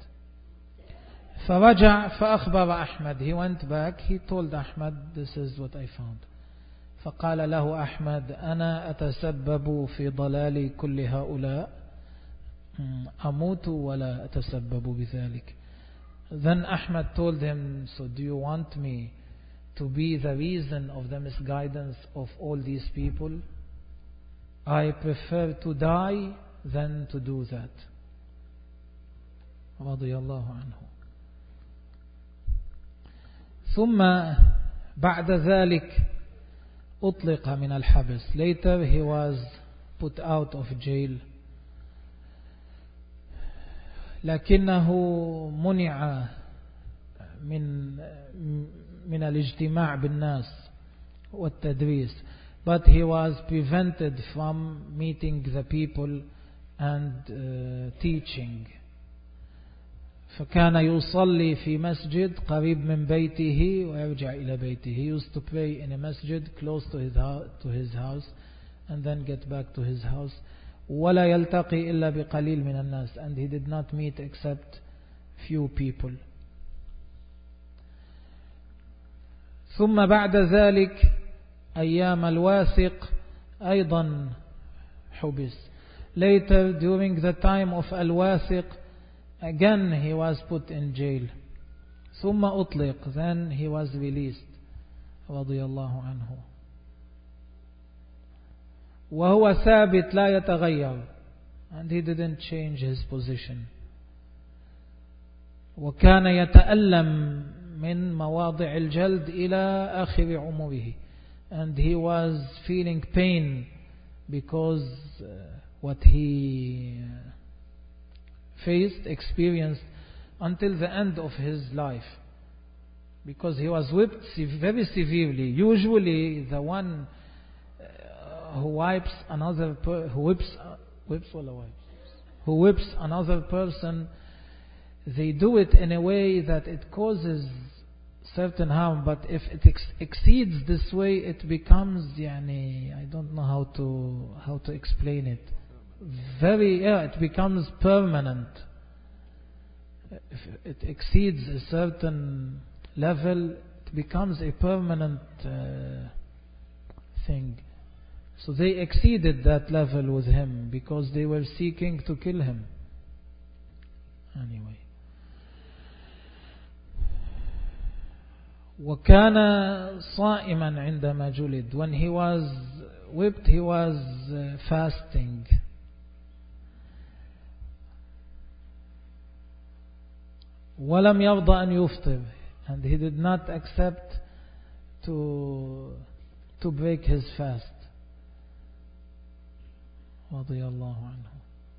فرجع فأخبر أحمد. He went back, he told Ahmad, this is what I found. فقال له أحمد أنا أتسبب في ضلال كل هؤلاء أموت ولا أتسبب بذلك. Then Ahmad told him, so do you want me to be the reason of the misguidance of all these people? I prefer to die than to do that. رضي الله عنه. ثم بعد ذلك أطلق من الحبس. Later he was put out of jail. لكنه منع من من الاجتماع بالناس والتدريس. But he was prevented from meeting the people and uh, teaching. فكان يصلي في مسجد قريب من بيته ويرجع إلى بيته. He used to pray in a masjid close to his house, to his house and then get back to his house. ولا يلتقي إلا بقليل من الناس. And he did not meet except few people. ثم بعد ذلك أيام الواثق أيضا حبس. Later, during the time of الواثق, again he was put in jail. ثم أطلق. Then he was released. رضي الله عنه. وهو ثابت لا يتغير. And he didn't change his position. وكان يتألم من مواضع الجلد إلى آخر عمره. And he was feeling pain because uh, what he faced, experienced until the end of his life. Because he was whipped very severely. Usually the one uh, who wipes another per- who whips uh, whips or wipes who whips another person, they do it in a way that it causes certain harm. But if it ex- exceeds this way, it becomes yani, I don't know how to how to explain it. Very yeah, it becomes permanent. If it exceeds a certain level, it becomes a permanent uh, thing. So they exceeded that level with him because they were seeking to kill him. Anyway. وكان صائما عندما جلد. When he was whipped, he was uh, fasting. ولم يرضى أن يفطر. And he did not accept to to break his fast. رضي الله عنه.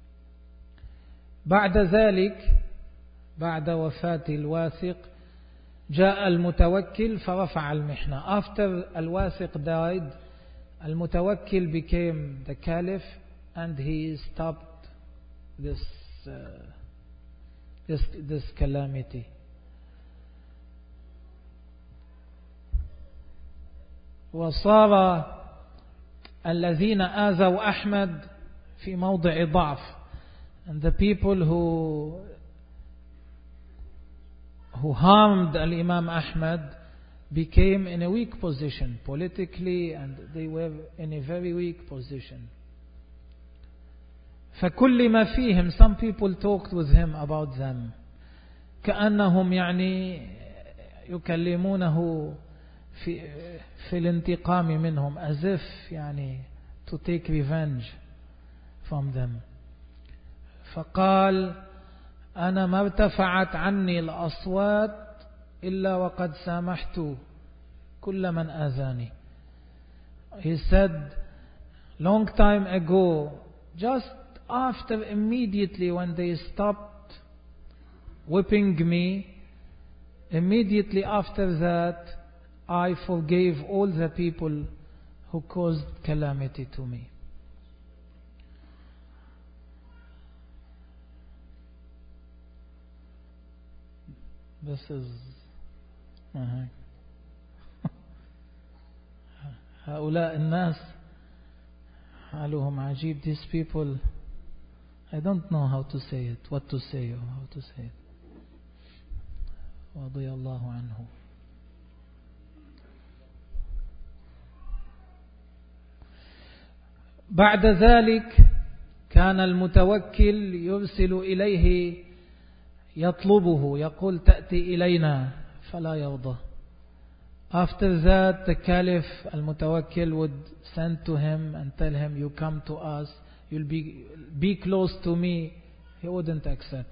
بعد ذلك بعد وفاة الواثق جاء المتوكل فرفع المحنة. After الواثق died, المتوكل became the caliph and he stopped this uh, this this calamity. وصار الذين آذوا أحمد في موضع ضعف. And the people who who harmed al-Imam Ahmad, became in a weak position politically, and they were in a very weak position. فكل ما فيهم, some people talked with him about them, كأنهم يعني يكلمونه في في الانتقام منهم, as if يعني to take revenge from them. فقال أنا ما ارتفعت عني الأصوات إلا وقد سامحت كل من آذاني. He said, long time ago, just after, immediately when they stopped whipping me, immediately after that I forgave all the people who caused calamity to me. This is uh-huh. هؤلاء الناس حالهم عجيب. These people, I don't know how to say it, what to say or how to say it. رضي الله عنه. بعد ذلك كان المتوكل يرسل إليه يطلبه, يقول تأتي إلينا, فلا يرضى. After that, the Caliph al-Mutawakkil would send to him and tell him, you come to us, you'll be, be close to me. He wouldn't accept.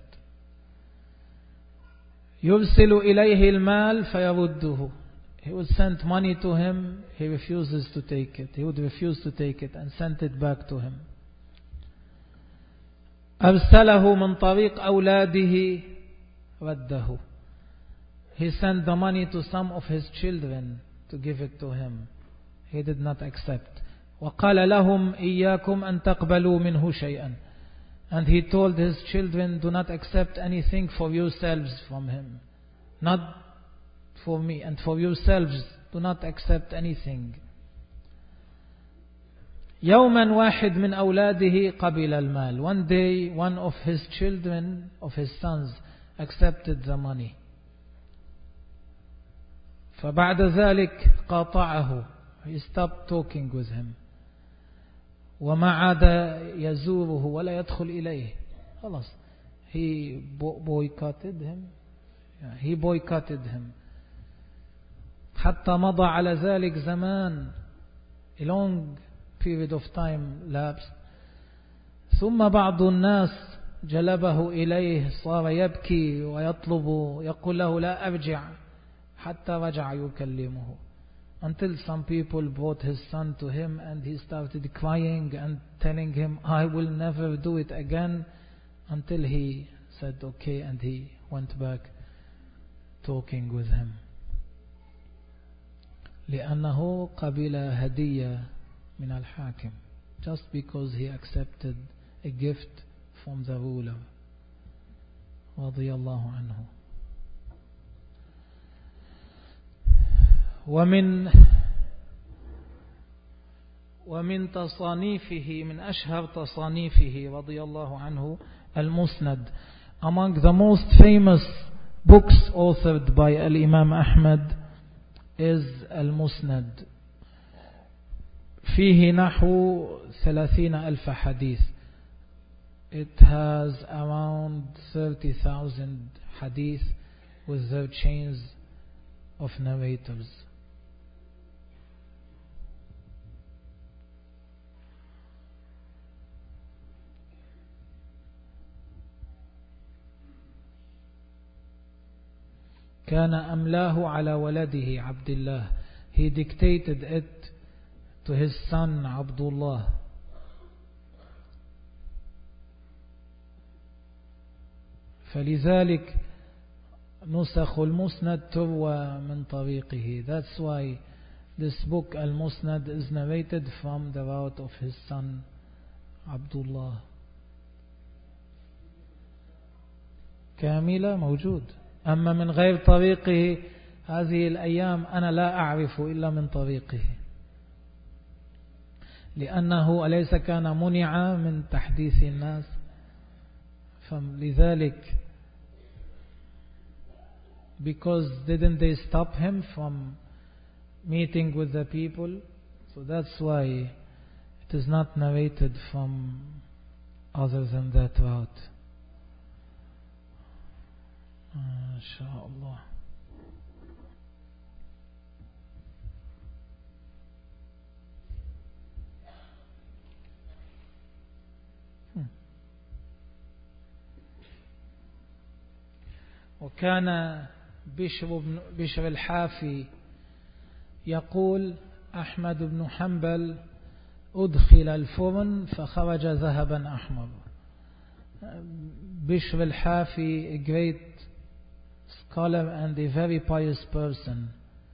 يرسل إليه المال فيرده. He would send money to him, he refuses to take it. He would refuse to take it and send it back to him. أرسله من طريق أولاده رده. He sent the money to some of his children to give it to him. He did not accept. وقال لهم إياكم أن تقبلوا منه شيئا. And he told his children, do not accept anything for yourselves from him. Not for me, and for yourselves, do not accept anything. يوما واحد من أولاده قبل المال. One day, one of his children, of his sons, accepted the money. فبعد ذلك قاطعه. He stopped talking with him. وما عاد يزوره ولا يدخل إليه. خلاص. He boycotted him. Yeah, he boycotted him. حتى مضى على ذلك زمان. A long period of time lapsed. ثم بعض الناس جلبه إليه, صار يبكي ويطلب, يقول له لا أرجع حتى رجع يكلمه. Until some people brought his son to him and he started crying and telling him, I will never do it again, until he said okay, and he went back talking with him. لأنه قبل هدية من الحاكم, just because he accepted a gift from the ruler. رضي الله عنه. ومن ومن تصانيفه, من أشهر تصانيفه رضي الله عنه, المسند. Among the most famous books authored by Al-Imam Ahmad is المسند. فيه نحو ثلاثين ألف حديث. It has around thirty thousand hadith with their chains of narrators. كان أملاه على ولده عبد الله. He dictated it to his son Abdullah. فلذلك نسخ المسند تروى من طريقه. That's why this book Al-Musnad is narrated from the route of his son Abdullah. كاملة موجود. أما من غير طريقه هذه الأيام أنا لا أعرف إلا من طريقه, لأنه أليس كان منع من تحديث الناس, فلذلك because didn't they stop him from meeting with the people. So that's why it is not narrated from other than that route. MashaAllah. وكان بشر, بشر الحافي يقول أحمد بن حنبل أدخل الفرن فخرج ذهبا أحمر. Bishr al-Hafi, a great scholar and a very pious person,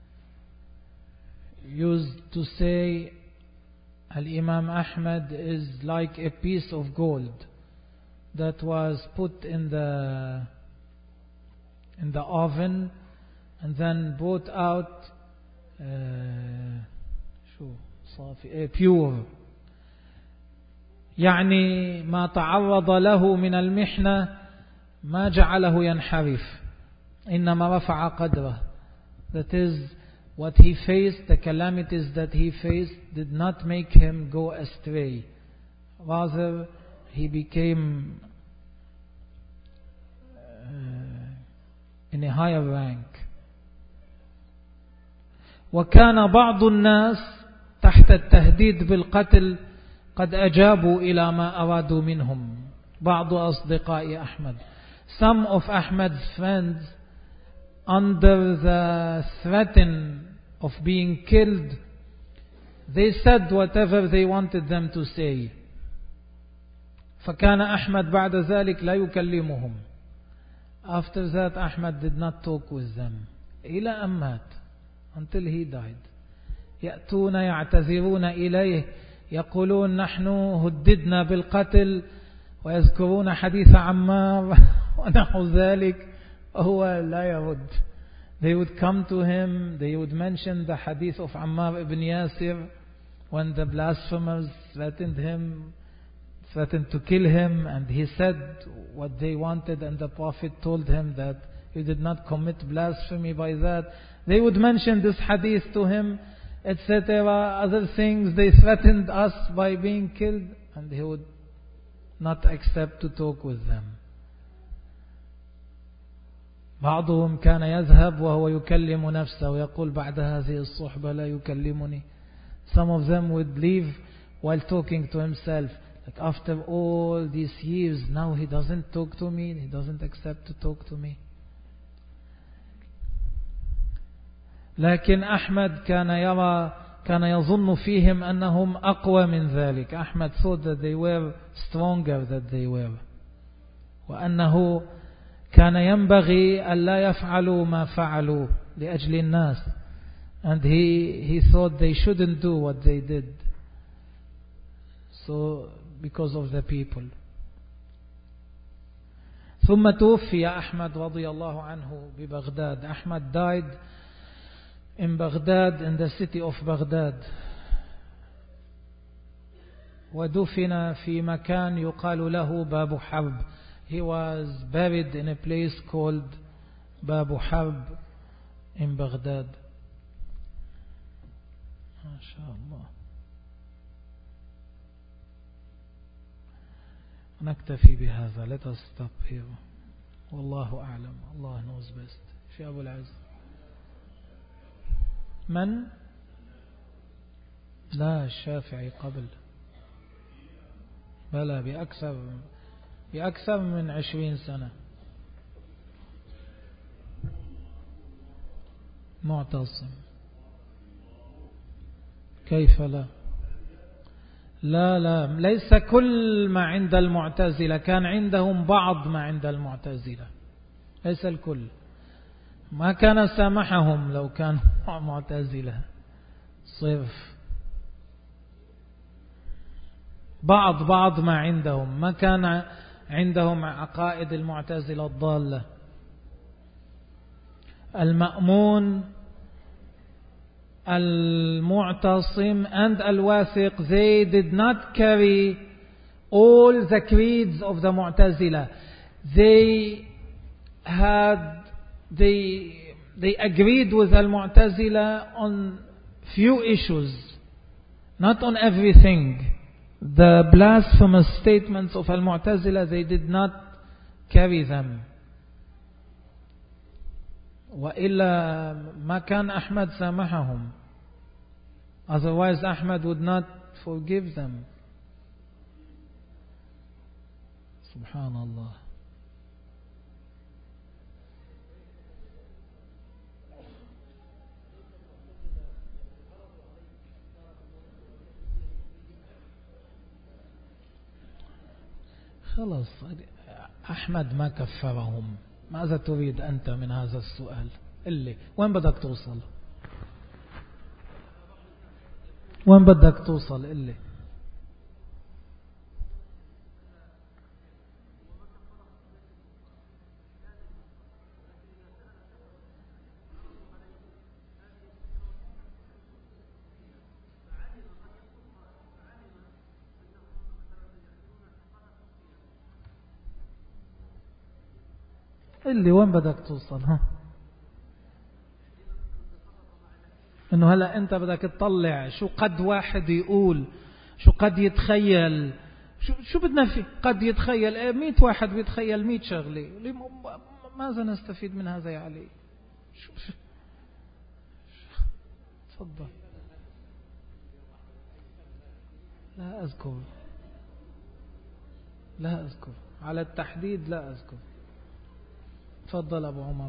used to say Al-Imam Ahmad is like a piece of gold that was put in the in the oven and then brought out uh, pure. يعني ما تعرض له من المحنة ما جعله ينحرف إنما رفع قدره. That is, what he faced, the calamities that he faced did not make him go astray. Rather, he became uh, in a higher rank. وكان بعض الناس تحت التهديد بالقتل قد أجابوا إلى ما أرادوا منهم. بعض أصدقاء أحمد, some of Ahmad's friends, under the threat of being killed, they said whatever they wanted them to say. فكان أحمد بعد ذلك لا يكلمهم. After that, Ahmad did not talk with them إلى أن مات, until he died. يأتون يعتذرون إليه, يقولون نحن هددنا بالقتل, ويذكرون حديث عمار ونحو ذلك, وهو لا يرد. They would come to him, they would mention the hadith of Ammar ibn Yasir when the blasphemers threatened him, threatened to kill him, and he said what they wanted, and the Prophet told him that he did not commit blasphemy by that. They would mention this hadith to him, et cetera. Other things, they threatened us by being killed, and he would not accept to talk with them. بعضهم كان يذهب وهو يكلم نفسه ويقول بعد هذه الصحبة لا يكلمني. Some of them would leave while talking to himself, like, after all these years, now he doesn't talk to me, he doesn't accept to talk to me. لكن أحمد كان يرى كان يظن فيهم أنهم أقوى من ذلك. Ahmad thought that they were stronger than they were, وأنه كان ينبغي ألا يفعلوا ما فعلوا لأجل الناس, and he he thought they shouldn't do what they did, so because of the people. ثم توفي أحمد رضي الله عنه ببغداد. Ahmad died in Baghdad, in the city of Baghdad, ودفن في مكان يقال له باب حرب. He was buried in a place called Babu Harb in Baghdad. MashaAllah. نكتفي بهذا. Let us stop here. والله أعلم. Allah knows best. في أبو العز. من؟ لا, الشافعي قبل. بلى بأكثر بأكثر من عشرين سنة. معتصم. كيف لا؟ لا لا ليس كل ما عند المعتزلة, كان عندهم بعض ما عند المعتزلة, ليس الكل. ما كان سامحهم لو كانوا معتزلة صرف. بعض بعض ما عندهم, ما كان عندهم عقائد المعتزلة الضالة. المأمون, المعتصم and الواثق, they did not carry all the creeds of the Mu'tazila. They had they they agreed with al-Mu'tazila on few issues, not on everything. The blasphemous statements of Al-Mu'tazila, they did not carry them. وإلا ما كان أحمد سامحهم. Otherwise Ahmad would not forgive them. Subhanallah. خلاص أحمد ما كفرهم. ماذا تريد أنت من هذا السؤال؟ اللي وين بدك توصل؟ وين بدك توصل؟ اللي اللي وين بدك توصل؟ ها انه هلا انت بدك تطلع شو قد واحد يقول، شو قد يتخيل، شو شو بدنا فيه؟ قد يتخيل مية واحد بيتخيل مية شغله. ماذا نستفيد من هذا يا علي؟ شو شو تفضل. لا أذكر، لا أذكر على التحديد، لا أذكر. تفضل أبو عمر.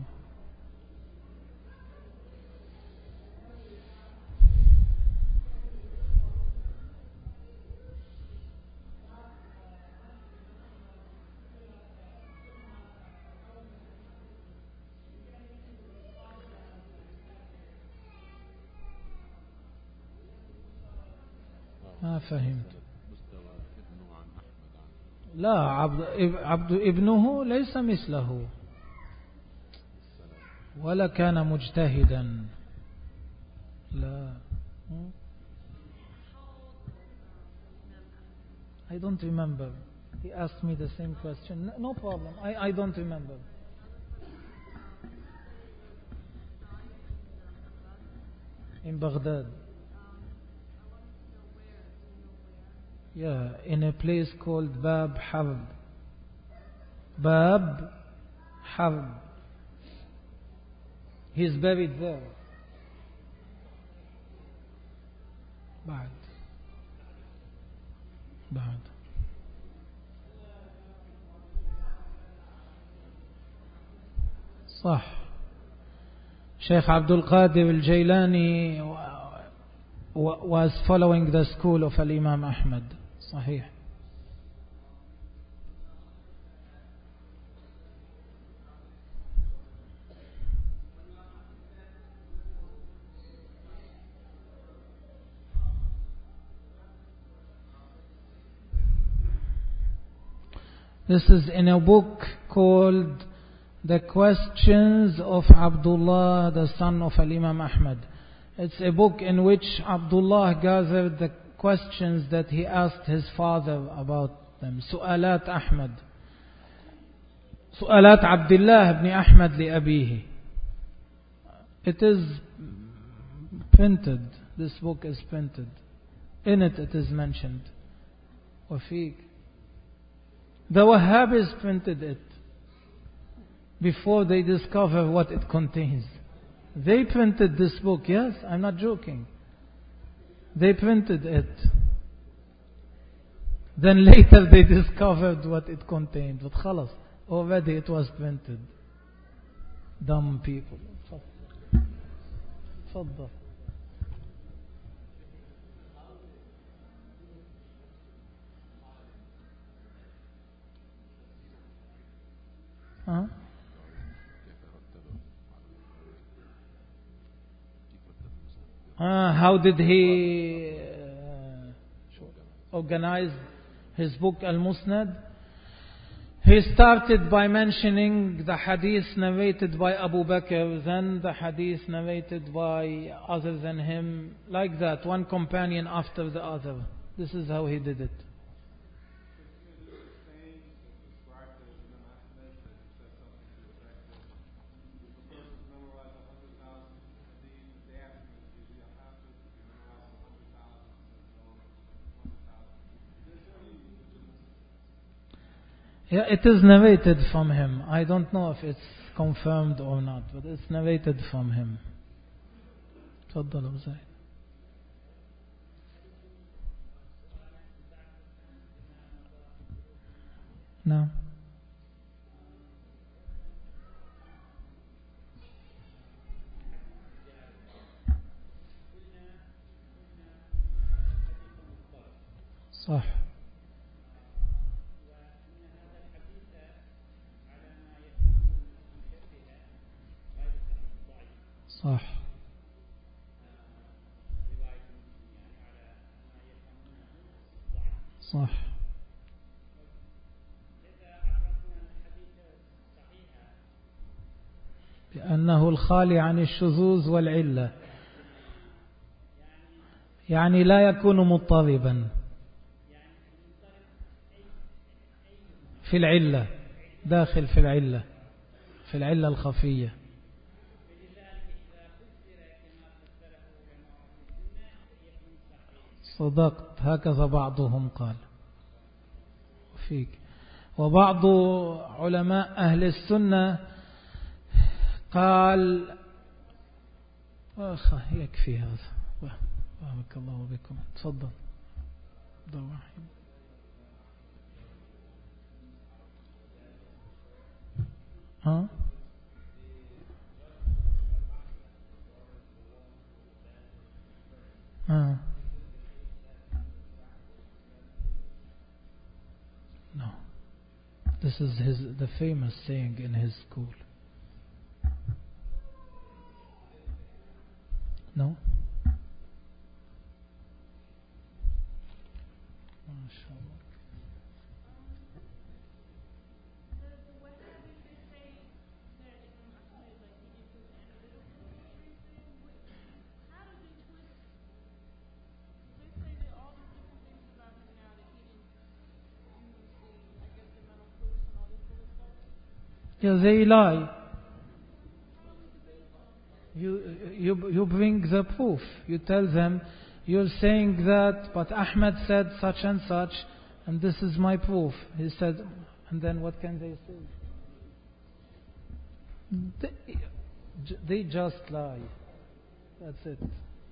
ما فهمت. لا، عبد, عبد ابنه ليس مثله ولا كان مجتهدا. لا. I don't remember. He asked me the same question. No problem. I, I don't remember. In Baghdad. Yeah, in a place called Bab Harb. Bab Harb. He's buried there. بعد بعد صح. Sheikh Abdul Qadir al-Jailani was following the school of Al-Imam Ahmad. صحيح. This is in a book called The Questions of Abdullah, the son of Al-Imam Ahmad. It's a book in which Abdullah gathered the questions that he asked his father about them. سؤالات أحمد. سؤالات عبد الله بن أحمد لأبيه. It is printed. This book is printed. In it, it is mentioned. وفيك. The Wahhabis printed it before they discover what it contains. They printed this book, yes, I'm not joking. They printed it. Then later they discovered what it contained. But خلاص, already it was printed. Dumb people. تفضل. Huh? Uh, how did he uh, organize his book Al-Musnad? He started by mentioning the hadith narrated by Abu Bakr, then the hadith narrated by other than him, like that, one companion after the other. This is how he did it. Yeah, it is narrated from him. I don't know if it's confirmed or not, but it's narrated from him. تفضل أبو زيد. نعم. صح. صح. صح. لأنه الخالي عن الشذوذ والعلة، يعني لا يكون مضطربا في العلة، داخل في العلة، في العلة الخفية. صدقت، هكذا بعضهم قال فيك. وبعض علماء أهل السنة قال أخ يكفي هذا. بارك الله بكم. تفضل. ها ها No, this is his the famous saying in his school. No. Yeah, they lie. You, you, you bring the proof. You tell them, you're saying that, but Ahmed said such and such, and this is my proof. He said, and then what can they say? They, they just lie. That's it.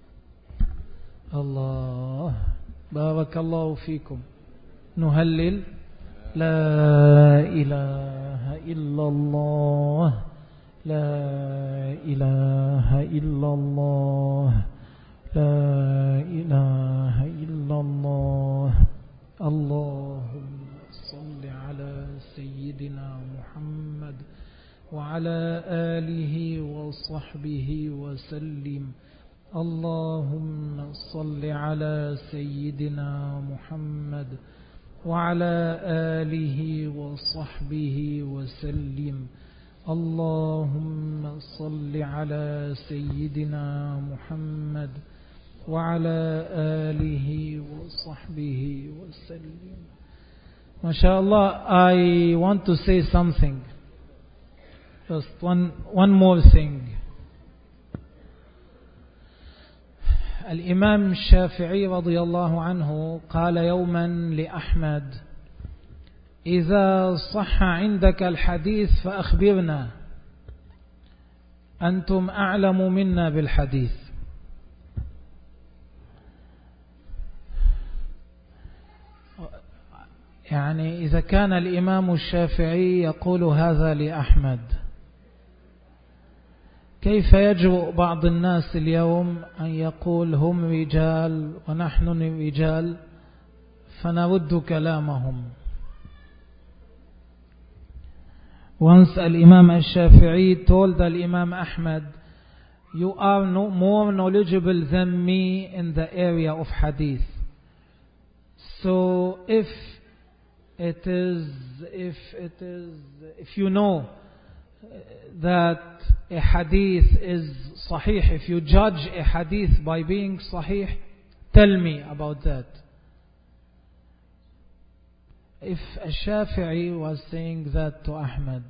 Allah. Barakallahu fikum. Nuhallil. لا إله إلا الله لا إله إلا الله لا إله إلا الله. اللهم صل على سيدنا محمد وعلى آله وصحبه وسلم. اللهم صل على سيدنا محمد وعلى آله وصحبه وسلم. اللهم صل على سيدنا محمد وعلى آله وصحبه وسلم. MashaAllah, I want to say something. Just one, one more thing. الإمام الشافعي رضي الله عنه قال يوما لأحمد: إذا صح عندك الحديث فأخبرنا، أنتم أعلم منا بالحديث. يعني إذا كان الإمام الشافعي يقول هذا لأحمد، كيف يجرؤ بعض الناس اليوم أن يقول هم رجال ونحن رجال فنرد كلامهم؟ Once الإمام الشافعي told الإمام Ahmad, you are no more knowledgeable than me in the area of hadith. So if it is, if it is, if you know that a hadith is sahih, if you judge a hadith by being sahih, tell me about that. If Shafi'i was saying that to Ahmad,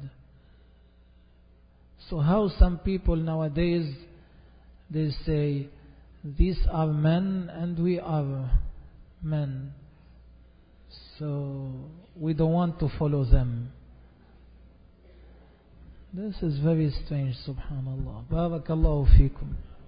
so how some people nowadays, they say, these are men and we are men, so we don't want to follow them. This is very strange, subhanallah. Barakallahu feekum.